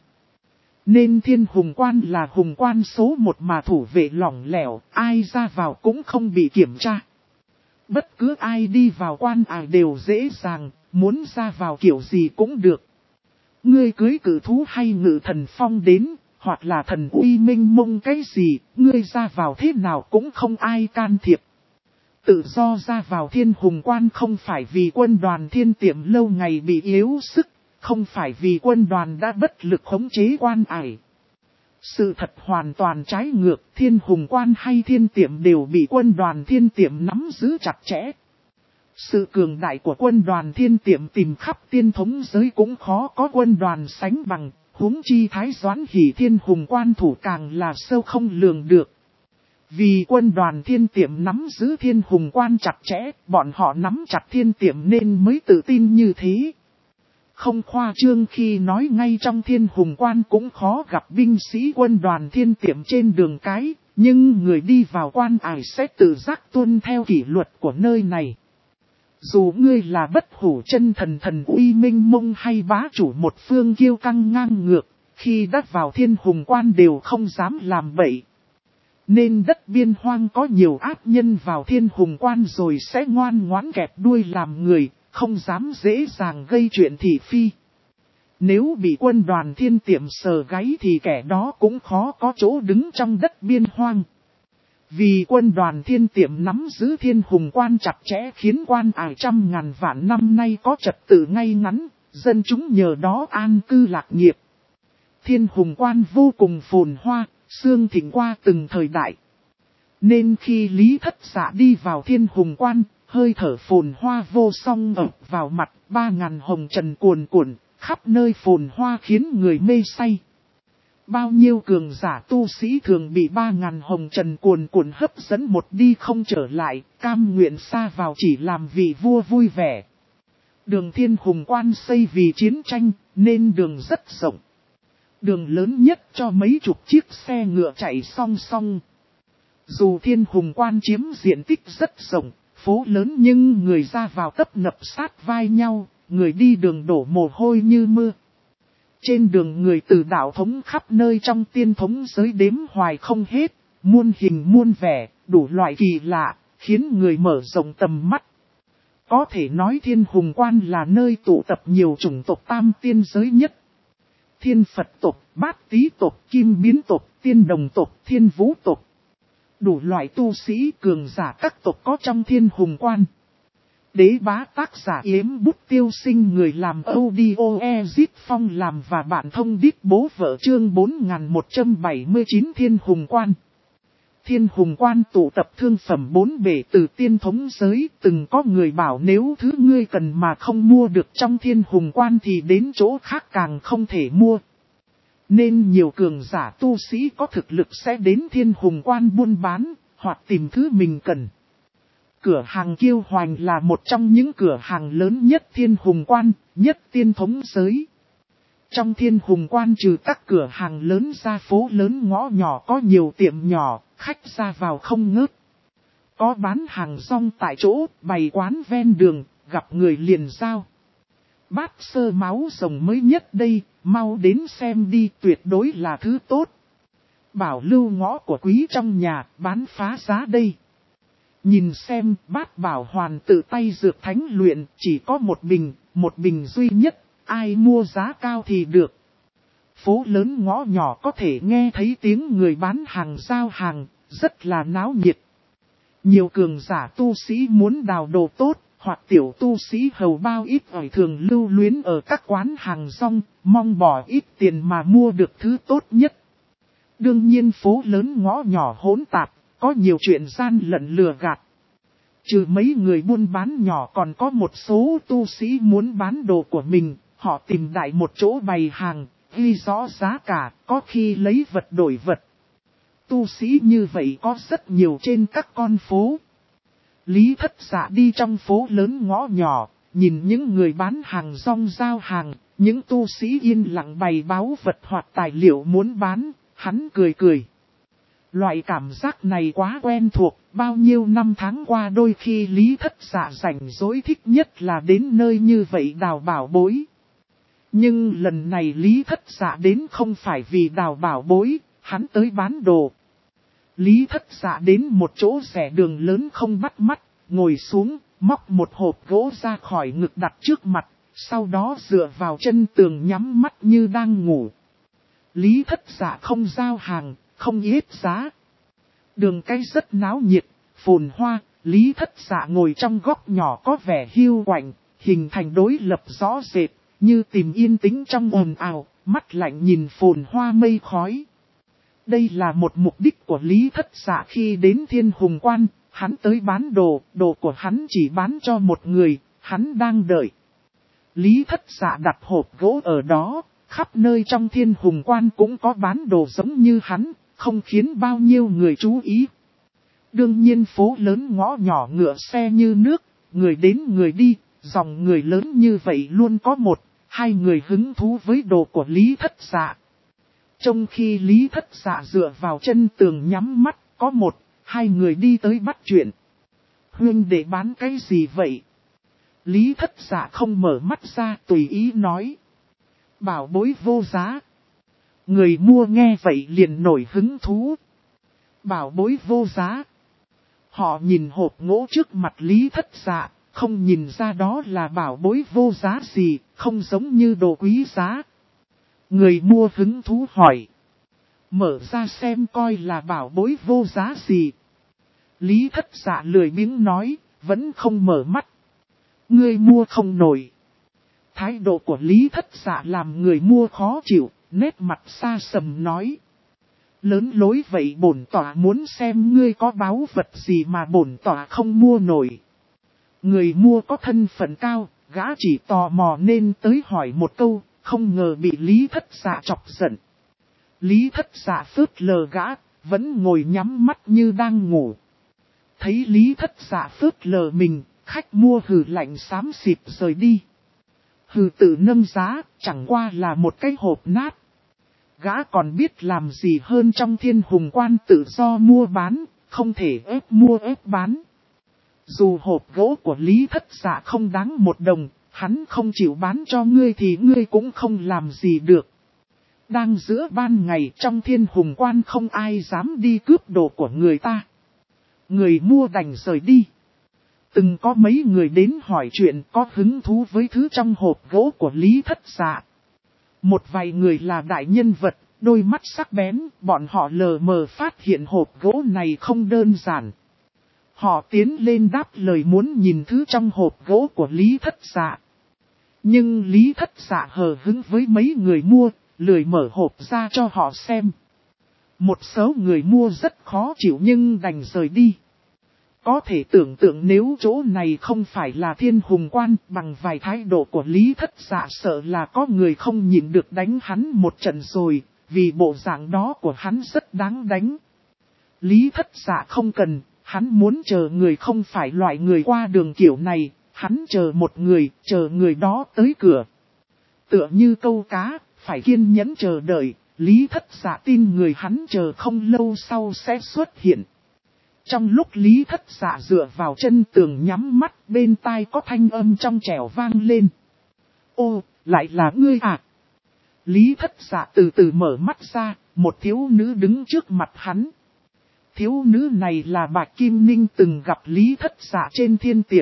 Nên Thiên Hùng Quan là hùng quan số một mà thủ vệ lỏng lẻo, ai ra vào cũng không bị kiểm tra. Bất cứ ai đi vào quan ải đều dễ dàng, muốn ra vào kiểu gì cũng được. Ngươi cưới cử thú hay ngự thần phong đến, hoặc là thần uy minh mông cái gì, ngươi ra vào thế nào cũng không ai can thiệp. Tự do ra vào Thiên Hùng Quan không phải vì quân đoàn Thiên Tiệm lâu ngày bị yếu sức. Không phải vì quân đoàn đã bất lực khống chế quan ải. Sự thật hoàn toàn trái ngược, Thiên Hùng Quan hay Thiên Tiệm đều bị quân đoàn Thiên Tiệm nắm giữ chặt chẽ. Sự cường đại của quân đoàn Thiên Tiệm tìm khắp tiên thống giới cũng khó có quân đoàn sánh bằng, huống chi Thái Doãn Hỷ Thiên Hùng Quan thủ càng là sâu không lường được. Vì quân đoàn Thiên Tiệm nắm giữ Thiên Hùng Quan chặt chẽ, bọn họ nắm chặt Thiên Tiệm nên mới tự tin như thế. Không khoa trương khi nói ngay trong Thiên Hùng Quan cũng khó gặp binh sĩ quân đoàn Thiên Tiệm trên đường cái, nhưng người đi vào quan ải sẽ tự giác tuân theo kỷ luật của nơi này. Dù ngươi là bất hủ chân thần thần uy minh mông hay bá chủ một phương kiêu căng ngang ngược, khi đắc vào Thiên Hùng Quan đều không dám làm bậy. Nên đất biên hoang có nhiều ác nhân vào Thiên Hùng Quan rồi sẽ ngoan ngoãn kẹp đuôi làm người. Không dám dễ dàng gây chuyện thị phi. Nếu bị quân đoàn Thiên Tiệm sờ gáy thì kẻ đó cũng khó có chỗ đứng trong đất biên hoang. Vì quân đoàn Thiên Tiệm nắm giữ Thiên Hùng Quan chặt chẽ khiến quan ải trăm ngàn vạn năm nay có trật tự ngay ngắn, dân chúng nhờ đó an cư lạc nghiệp. Thiên Hùng Quan vô cùng phồn hoa, xương thịnh qua từng thời đại. Nên khi Lý Thất Dạ đi vào Thiên Hùng Quan, hơi thở phồn hoa vô song ập vào mặt, 3000 hồng trần cuồn cuộn, khắp nơi phồn hoa khiến người mê say. Bao nhiêu cường giả tu sĩ thường bị 3000 hồng trần cuồn cuộn hấp dẫn một đi không trở lại, cam nguyện xa vào chỉ làm vị vua vui vẻ. Đường Thiên Hùng Quan xây vì chiến tranh, nên đường rất rộng. Đường lớn nhất cho mấy chục chiếc xe ngựa chạy song song. Dù Thiên Hùng Quan chiếm diện tích rất rộng, phố lớn nhưng người ra vào tấp nập sát vai nhau, người đi đường đổ mồ hôi như mưa. Trên đường người từ đạo thống khắp nơi trong tiên thống giới đếm hoài không hết, muôn hình muôn vẻ, đủ loại kỳ lạ, khiến người mở rộng tầm mắt. Có thể nói Thiên Hùng Quan là nơi tụ tập nhiều chủng tộc tam tiên giới nhất. Thiên Phật tộc, Bát Tý tộc, Kim Biến tộc, Tiên Đồng tộc, Thiên Vũ tộc. Đủ loại tu sĩ cường giả các tộc có trong Thiên Hùng Quan. Đế bá tác giả Yếm Bút Tiêu Sinh người làm audio Ezit Phong làm và bạn thông đít bố vợ chương 4179 Thiên Hùng Quan. Thiên Hùng Quan tụ tập thương phẩm bốn bể từ tiên thống giới, từng có người bảo nếu thứ ngươi cần mà không mua được trong Thiên Hùng Quan thì đến chỗ khác càng không thể mua. Nên nhiều cường giả tu sĩ có thực lực sẽ đến Thiên Hùng Quan buôn bán, hoặc tìm thứ mình cần. Cửa hàng Kiêu Hoành là một trong những cửa hàng lớn nhất Thiên Hùng Quan, nhất tiên thống giới. Trong Thiên Hùng Quan trừ các cửa hàng lớn ra, phố lớn ngõ nhỏ có nhiều tiệm nhỏ, khách ra vào không ngớt. Có bán hàng rong tại chỗ, bày quán ven đường, gặp người liền giao. Bát sơ máu rồng mới nhất đây, mau đến xem đi, tuyệt đối là thứ tốt. Bảo lưu ngõ của quý trong nhà, bán phá giá đây. Nhìn xem, bát bảo hoàn tự tay dược thánh luyện, chỉ có một bình duy nhất, ai mua giá cao thì được. Phố lớn ngõ nhỏ có thể nghe thấy tiếng người bán hàng giao hàng, rất là náo nhiệt. Nhiều cường giả tu sĩ muốn đào đồ tốt, hoặc tiểu tu sĩ hầu bao ít ỏi thường lưu luyến ở các quán hàng rong, mong bỏ ít tiền mà mua được thứ tốt nhất. Đương nhiên phố lớn ngõ nhỏ hỗn tạp, có nhiều chuyện gian lận lừa gạt. Trừ mấy người buôn bán nhỏ còn có một số tu sĩ muốn bán đồ của mình, họ tìm đại một chỗ bày hàng, ghi rõ giá cả, có khi lấy vật đổi vật. Tu sĩ như vậy có rất nhiều trên các con phố. Lý Thất Dạ đi trong phố lớn ngõ nhỏ, nhìn những người bán hàng rong giao hàng, những tu sĩ yên lặng bày báu vật hoặc tài liệu muốn bán, hắn cười cười. Loại cảm giác này quá quen thuộc, bao nhiêu năm tháng qua đôi khi Lý Thất Dạ rảnh rỗi thích nhất là đến nơi như vậy đào bảo bối. Nhưng lần này Lý Thất Dạ đến không phải vì đào bảo bối, hắn tới bán đồ. Lý Thất Dạ đến một chỗ rẽ đường lớn không bắt mắt, ngồi xuống, móc một hộp gỗ ra khỏi ngực đặt trước mặt, sau đó dựa vào chân tường nhắm mắt như đang ngủ. Lý Thất Dạ không giao hàng, không yết giá. Đường cái rất náo nhiệt, phồn hoa, Lý Thất Dạ ngồi trong góc nhỏ có vẻ hiu quạnh, hình thành đối lập rõ rệt, như tìm yên tĩnh trong ồn ào, mắt lạnh nhìn phồn hoa mây khói. Đây là một mục đích của Lý Thất Dạ khi đến Thiên Hùng Quan, hắn tới bán đồ, đồ của hắn chỉ bán cho một người, hắn đang đợi. Lý Thất Dạ đặt hộp gỗ ở đó, khắp nơi trong Thiên Hùng Quan cũng có bán đồ giống như hắn, không khiến bao nhiêu người chú ý. Đương nhiên phố lớn ngõ nhỏ ngựa xe như nước, người đến người đi, dòng người lớn như vậy luôn có một, hai người hứng thú với đồ của Lý Thất Dạ. Trong khi Lý Thất Dạ dựa vào chân tường nhắm mắt, có một, hai người đi tới bắt chuyện. Huynh để bán cái gì vậy? Lý Thất Dạ không mở mắt ra tùy ý nói. Bảo bối vô giá. Người mua nghe vậy liền nổi hứng thú. Bảo bối vô giá. Họ nhìn hộp gỗ trước mặt Lý Thất Dạ, không nhìn ra đó là bảo bối vô giá gì, không giống như đồ quý giá. Người mua hứng thú hỏi. Mở ra xem coi là bảo bối vô giá gì. Lý Thất Dạ lười biếng nói, vẫn không mở mắt. Ngươi mua không nổi. Thái độ của Lý Thất Dạ làm người mua khó chịu, nét mặt xa sầm nói. Lớn lối vậy bổn tỏa muốn xem ngươi có báu vật gì mà bổn tỏa không mua nổi. Người mua có thân phận cao, gã chỉ tò mò nên tới hỏi một câu, không ngờ bị Lý Thất Dạ chọc giận. Lý Thất Dạ phớt lờ gã, vẫn ngồi nhắm mắt như đang ngủ. Thấy Lý Thất Dạ phớt lờ mình, khách mua hừ lạnh xám xịt rời đi. Hừ tự nâng giá, chẳng qua là một cái hộp nát. Gã còn biết làm gì hơn trong Thiên Hùng Quan tự do mua bán, không thể ép mua ép bán. Dù hộp gỗ của Lý Thất Dạ không đáng một đồng, hắn không chịu bán cho ngươi thì ngươi cũng không làm gì được. Đang giữa ban ngày trong Thiên Hùng Quan không ai dám đi cướp đồ của người ta. Người mua đành rời đi. Từng có mấy người đến hỏi chuyện có hứng thú với thứ trong hộp gỗ của Lý Thất Dạ. Một vài người là đại nhân vật, đôi mắt sắc bén, bọn họ lờ mờ phát hiện hộp gỗ này không đơn giản. Họ tiến lên đáp lời muốn nhìn thứ trong hộp gỗ của Lý Thất Dạ. Nhưng Lý Thất Dạ hờ hững với mấy người mua, lười mở hộp ra cho họ xem. Một số người mua rất khó chịu nhưng đành rời đi. Có thể tưởng tượng nếu chỗ này không phải là Thiên Hùng Quan, bằng vài thái độ của Lý Thất Dạ sợ là có người không nhịn được đánh hắn một trận rồi, vì bộ dạng đó của hắn rất đáng đánh. Lý Thất Dạ không cần, hắn muốn chờ người không phải loại người qua đường kiểu này, hắn chờ một người, chờ người đó tới cửa. Tựa như câu cá, phải kiên nhẫn chờ đợi, Lý Thất Dạ tin người hắn chờ không lâu sau sẽ xuất hiện. Trong lúc Lý Thất Dạ dựa vào chân tường nhắm mắt, bên tai có thanh âm trong trẻo vang lên. Ô, lại là ngươi à? Lý Thất Dạ từ từ mở mắt ra, một thiếu nữ đứng trước mặt hắn. Thiếu nữ này là Bạch Kim Ninh từng gặp Lý Thất Dạ trên thiên tiệm.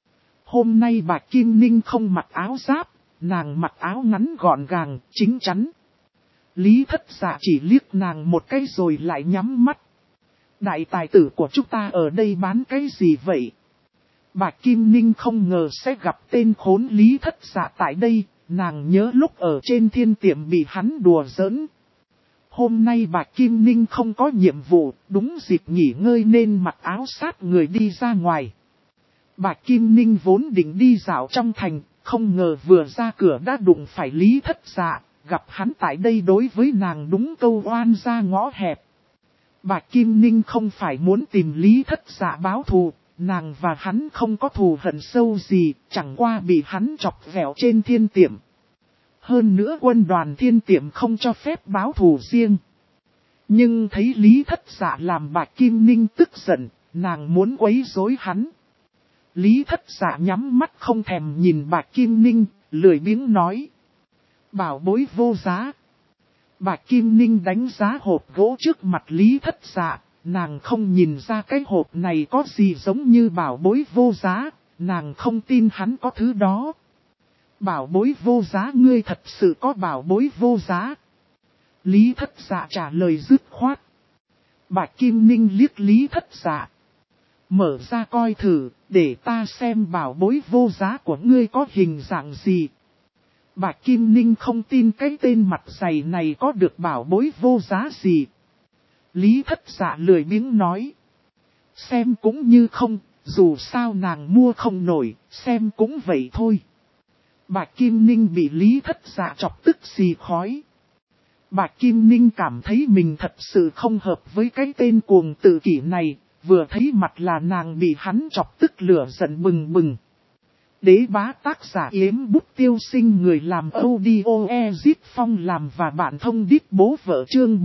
Hôm nay Bạch Kim Ninh không mặc áo giáp, nàng mặc áo ngắn gọn gàng, chính chắn. Lý Thất Dạ chỉ liếc nàng một cái rồi lại nhắm mắt. Đại tài tử của chúng ta ở đây bán cái gì vậy? Bạch Kim Ninh không ngờ sẽ gặp tên khốn Lý Thất Dạ tại đây, nàng nhớ lúc ở trên thiên tiệm bị hắn đùa giỡn. Hôm nay Bạch Kim Ninh không có nhiệm vụ, đúng dịp nghỉ ngơi nên mặc áo sát người đi ra ngoài. Bạch Kim Ninh vốn định đi dạo trong thành, không ngờ vừa ra cửa đã đụng phải Lý Thất Dạ, gặp hắn tại đây đối với nàng đúng câu oan ra ngõ hẹp. Bạch Kim Ninh không phải muốn tìm Lý Thất Dạ báo thù, nàng và hắn không có thù hận sâu gì, chẳng qua bị hắn chọc ghẹo trên thiên tiệm. Hơn nữa quân đoàn thiên tiệm không cho phép báo thù riêng. Nhưng thấy Lý Thất Dạ làm Bạch Kim Ninh tức giận, nàng muốn quấy rối hắn. Lý Thất Dạ nhắm mắt không thèm nhìn Bạch Kim Ninh, lười biếng nói. Bảo bối vô giá. Bạch Kim Ninh đánh giá hộp gỗ trước mặt Lý Thất Dạ, nàng không nhìn ra cái hộp này có gì giống như bảo bối vô giá, nàng không tin hắn có thứ đó. Bảo bối vô giá, ngươi thật sự có bảo bối vô giá. Lý Thất Dạ trả lời dứt khoát. Bạch Kim Ninh liếc Lý Thất Dạ. Mở ra coi thử, để ta xem bảo bối vô giá của ngươi có hình dạng gì. Bạch Kim Ninh không tin cái tên mặt dày này có được bảo bối vô giá gì. Lý Thất Dạ lười biếng nói. Xem cũng như không, dù sao nàng mua không nổi, xem cũng vậy thôi. Bạch Kim Ninh bị Lý Thất Dạ chọc tức xì khói. Bạch Kim Ninh cảm thấy mình thật sự không hợp với cái tên cuồng tự kỷ này, vừa thấy mặt là nàng bị hắn chọc tức lửa giận bừng bừng. Đế bá tác giả Yếm Bút Tiêu Sinh, người làm audio Ezit Phong làm và bạn thông đít bố vợ chương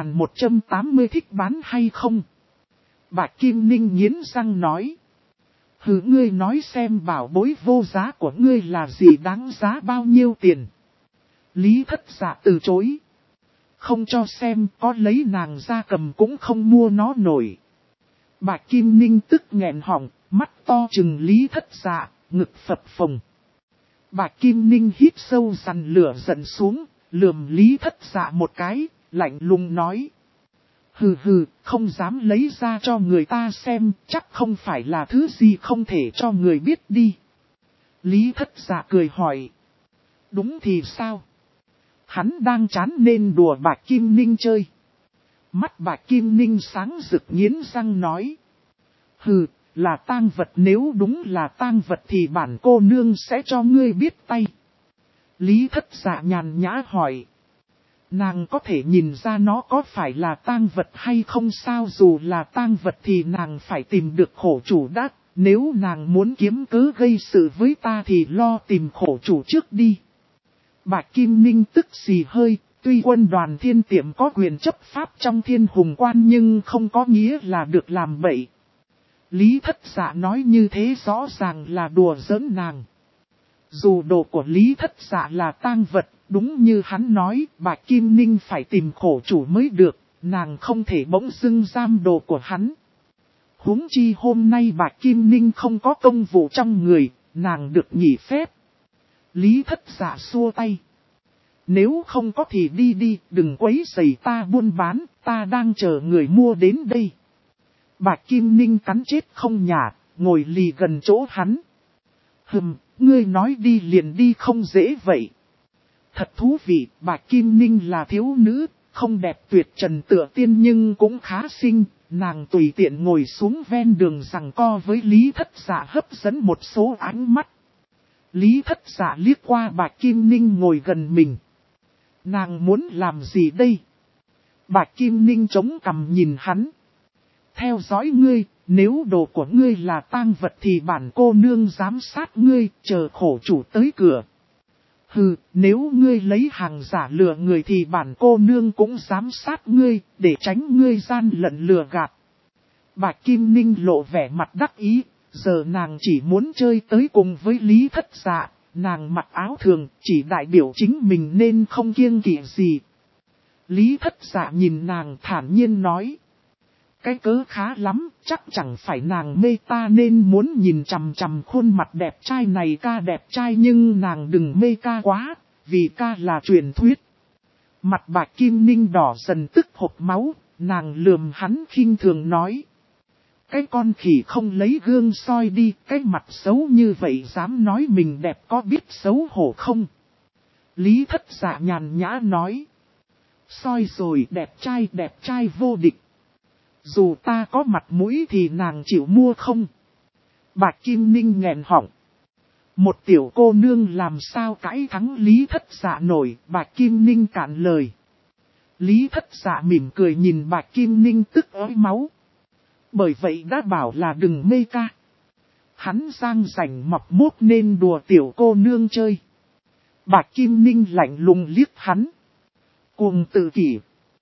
4180 thích bán hay không? Bạch Kim Ninh nghiến răng nói. Hừ, ngươi nói xem bảo bối vô giá của ngươi là gì, đáng giá bao nhiêu tiền? Lý Thất Dạ từ chối. Không cho xem, có lấy nàng ra cầm cũng không mua nó nổi. Bạch Kim Ninh tức nghẹn họng, mắt to trừng Lý Thất Dạ, ngực phập phồng. Bạch Kim Ninh hít sâu dằn lửa giận xuống, lườm Lý Thất Dạ một cái, lạnh lùng nói. Hừ hừ, không dám lấy ra cho người ta xem, chắc không phải là thứ gì không thể cho người biết đi. Lý Thất Dạ cười hỏi. Đúng thì sao? Hắn đang chán nên đùa Bạch Kim Ninh chơi. Mắt Bạch Kim Ninh sáng rực nghiến răng nói. Hừ, là tang vật, nếu đúng là tang vật thì bản cô nương sẽ cho ngươi biết tay. Lý Thất Dạ nhàn nhã hỏi. Nàng có thể nhìn ra nó có phải là tang vật hay không sao, dù là tang vật thì nàng phải tìm được khổ chủ đã, nếu nàng muốn kiếm cớ gây sự với ta thì lo tìm khổ chủ trước đi. Bạch Kim Ninh tức xì hơi, tuy quân đoàn thiên tiệm có quyền chấp pháp trong Thiên Hùng Quan nhưng không có nghĩa là được làm bậy. Lý Thất Dạ nói như thế rõ ràng là đùa giỡn nàng. Dù đồ của Lý Thất Dạ là tang vật, đúng như hắn nói, Bạch Kim Ninh phải tìm khổ chủ mới được, nàng không thể bỗng dưng giam đồ của hắn. Huống chi hôm nay Bạch Kim Ninh không có công vụ trong người, nàng được nghỉ phép. Lý Thất Dạ xua tay. Nếu không có thì đi đi, đừng quấy rầy ta buôn bán, ta đang chờ người mua đến đây. Bạch Kim Ninh cắn chết không nhả, ngồi lì gần chỗ hắn. Ngươi nói đi liền đi không dễ vậy. Thật thú vị, Bạch Kim Ninh là thiếu nữ, không đẹp tuyệt trần tựa tiên nhưng cũng khá xinh, nàng tùy tiện ngồi xuống ven đường giằng co với Lý Thất Dạ hấp dẫn một số ánh mắt. Lý Thất Dạ liếc qua Bạch Kim Ninh ngồi gần mình. Nàng muốn làm gì đây? Bạch Kim Ninh chống cằm nhìn hắn. Theo dõi ngươi, nếu đồ của ngươi là tang vật thì bản cô nương giám sát ngươi, chờ khổ chủ tới cửa. Hừ, nếu ngươi lấy hàng giả lừa người thì bản cô nương cũng giám sát ngươi, để tránh ngươi gian lận lừa gạt. Bạch Kim Ninh lộ vẻ mặt đắc ý, giờ nàng chỉ muốn chơi tới cùng với Lý Thất Dạ, nàng mặc áo thường, chỉ đại biểu chính mình nên không kiêng kỵ gì. Lý Thất Dạ nhìn nàng thản nhiên nói. Cái cớ khá lắm, chắc chẳng phải nàng mê ta nên muốn nhìn chằm chằm khuôn mặt đẹp trai này ca đẹp trai nhưng nàng đừng mê ca quá, vì ca là truyền thuyết. Mặt Bạch Kim Ninh đỏ dần tức hộc máu, nàng lườm hắn khinh thường nói. Cái con khỉ không lấy gương soi đi, cái mặt xấu như vậy dám nói mình đẹp có biết xấu hổ không? Lý Thất Dạ nhàn nhã nói. Soi rồi đẹp trai vô địch. Dù ta có mặt mũi thì nàng chịu mua không? Bạch Kim Ninh nghẹn họng. Một tiểu cô nương làm sao cãi thắng Lý Thất Dạ nổi, Bạch Kim Ninh cạn lời. Lý Thất Dạ mỉm cười nhìn Bạch Kim Ninh tức ói máu. Bởi vậy đã bảo là đừng mê ca. Hắn giang rảnh mọc mốt nên đùa tiểu cô nương chơi. Bạch Kim Ninh lạnh lùng liếc hắn. Cuồng tự kỷ.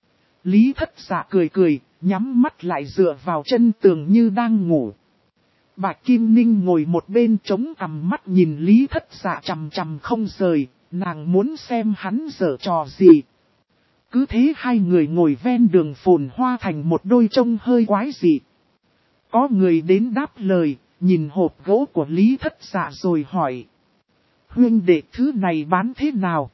Lý Thất Dạ cười, nhắm mắt lại dựa vào chân tường như đang ngủ. Bạch Kim Ninh ngồi một bên chống cằm mắt nhìn Lý Thất Dạ chằm chằm không rời, nàng muốn xem hắn giở trò gì. Cứ thế hai người ngồi ven đường phồn hoa thành một đôi trông hơi quái dị. Có người đến đáp lời, nhìn hộp gỗ của Lý Thất Dạ rồi hỏi. Huynh đệ thứ này bán thế nào?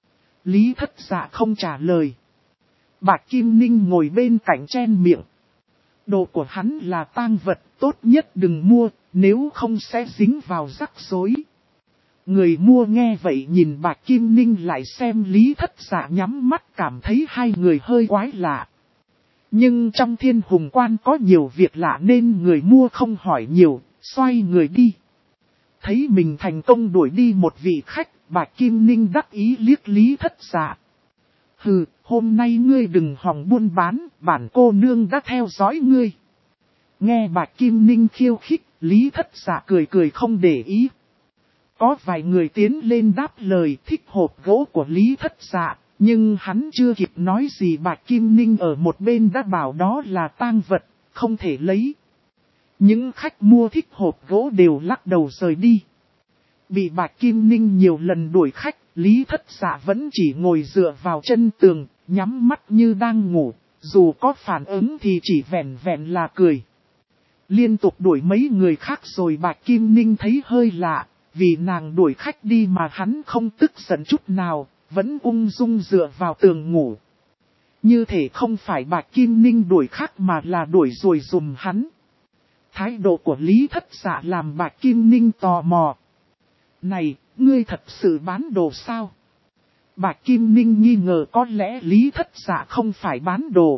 Lý Thất Dạ không trả lời. Bạch Kim Ninh ngồi bên cạnh chen miệng. Đồ của hắn là tang vật, tốt nhất đừng mua, nếu không sẽ dính vào rắc rối. Người mua nghe vậy nhìn Bạch Kim Ninh lại xem Lý Thất Dạ nhắm mắt cảm thấy hai người hơi quái lạ. Nhưng trong Thiên Hùng Quan có nhiều việc lạ nên người mua không hỏi nhiều, xoay người đi. Thấy mình thành công đuổi đi một vị khách, Bạch Kim Ninh đắc ý liếc Lý Thất Dạ. Hừ, hôm nay ngươi đừng hòng buôn bán, bản cô nương đã theo dõi ngươi. Nghe Bạch Kim Ninh khiêu khích, Lý Thất Dạ cười không để ý. Có vài người tiến lên đáp lời thích hộp gỗ của Lý Thất Dạ, nhưng hắn chưa kịp nói gì Bạch Kim Ninh ở một bên đã bảo đó là tang vật, không thể lấy. Những khách mua thích hộp gỗ đều lắc đầu rời đi. Bị Bạch Kim Ninh nhiều lần đuổi khách, Lý Thất Dạ vẫn chỉ ngồi dựa vào chân tường, nhắm mắt như đang ngủ, dù có phản ứng thì chỉ vẹn vẹn là cười. Liên tục đuổi mấy người khác rồi Bạch Kim Ninh thấy hơi lạ, vì nàng đuổi khách đi mà hắn không tức giận chút nào, vẫn ung dung dựa vào tường ngủ. Như thể không phải Bạch Kim Ninh đuổi khách mà là đuổi rồi dùm hắn. Thái độ của Lý Thất Dạ làm Bạch Kim Ninh tò mò. Này, ngươi thật sự bán đồ sao? Bạch Kim Ninh nghi ngờ có lẽ Lý Thất Dạ không phải bán đồ.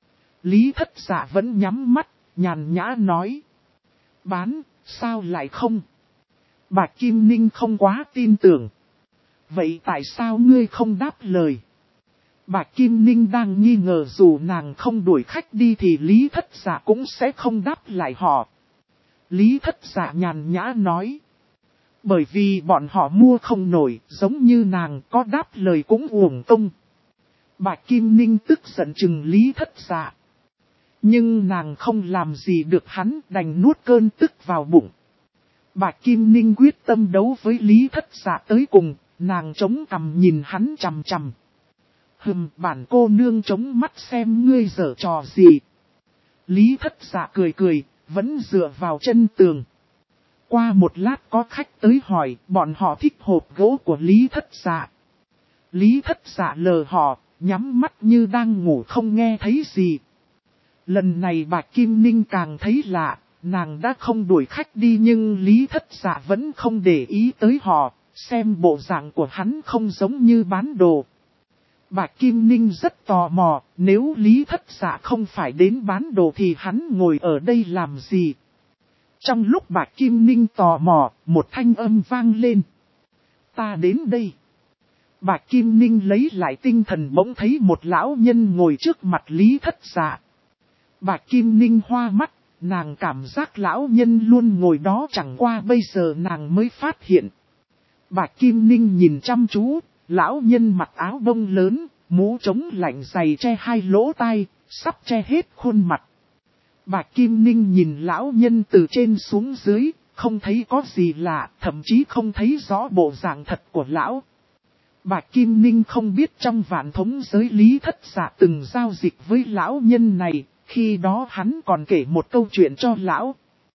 Lý Thất Dạ vẫn nhắm mắt, nhàn nhã nói. Bán, sao lại không? Bạch Kim Ninh không quá tin tưởng. Vậy tại sao ngươi không đáp lời? Bạch Kim Ninh đang nghi ngờ dù nàng không đuổi khách đi thì Lý Thất Dạ cũng sẽ không đáp lại họ. Lý Thất Dạ nhàn nhã nói. Bởi vì bọn họ mua không nổi, giống như nàng có đáp lời cũng uổng công. Bạch Kim Ninh tức giận chừng Lý Thất Dạ. Nhưng nàng không làm gì được hắn, đành nuốt cơn tức vào bụng. Bạch Kim Ninh quyết tâm đấu với Lý Thất Dạ tới cùng, nàng chống cằm nhìn hắn chằm chằm. Bản cô nương chống mắt xem ngươi giở trò gì. Lý Thất Dạ cười, vẫn dựa vào chân tường. Qua một lát có khách tới hỏi, bọn họ thích hộp gỗ của Lý Thất Dạ. Lý Thất Dạ lờ họ, nhắm mắt như đang ngủ không nghe thấy gì. Lần này Bạch Kim Ninh càng thấy lạ, nàng đã không đuổi khách đi nhưng Lý Thất Dạ vẫn không để ý tới họ, xem bộ dạng của hắn không giống như bán đồ. Bạch Kim Ninh rất tò mò, nếu Lý Thất Dạ không phải đến bán đồ thì hắn ngồi ở đây làm gì? Trong lúc Bạch Kim Ninh tò mò, một thanh âm vang lên. Ta đến đây. Bạch Kim Ninh lấy lại tinh thần bỗng thấy một lão nhân ngồi trước mặt Lý Thất Dạ. Bạch Kim Ninh hoa mắt, nàng cảm giác lão nhân luôn ngồi đó, chẳng qua bây giờ nàng mới phát hiện. Bạch Kim Ninh nhìn chăm chú, lão nhân mặc áo bông lớn, mũ chống lạnh dày che hai lỗ tai, sắp che hết khuôn mặt. Bạch Kim Ninh nhìn lão nhân từ trên xuống dưới, không thấy có gì lạ, thậm chí không thấy rõ bộ dạng thật của lão. Bạch Kim Ninh không biết trong vạn thống giới Lý Thất Dạ từng giao dịch với lão nhân này, khi đó hắn còn kể một câu chuyện cho lão.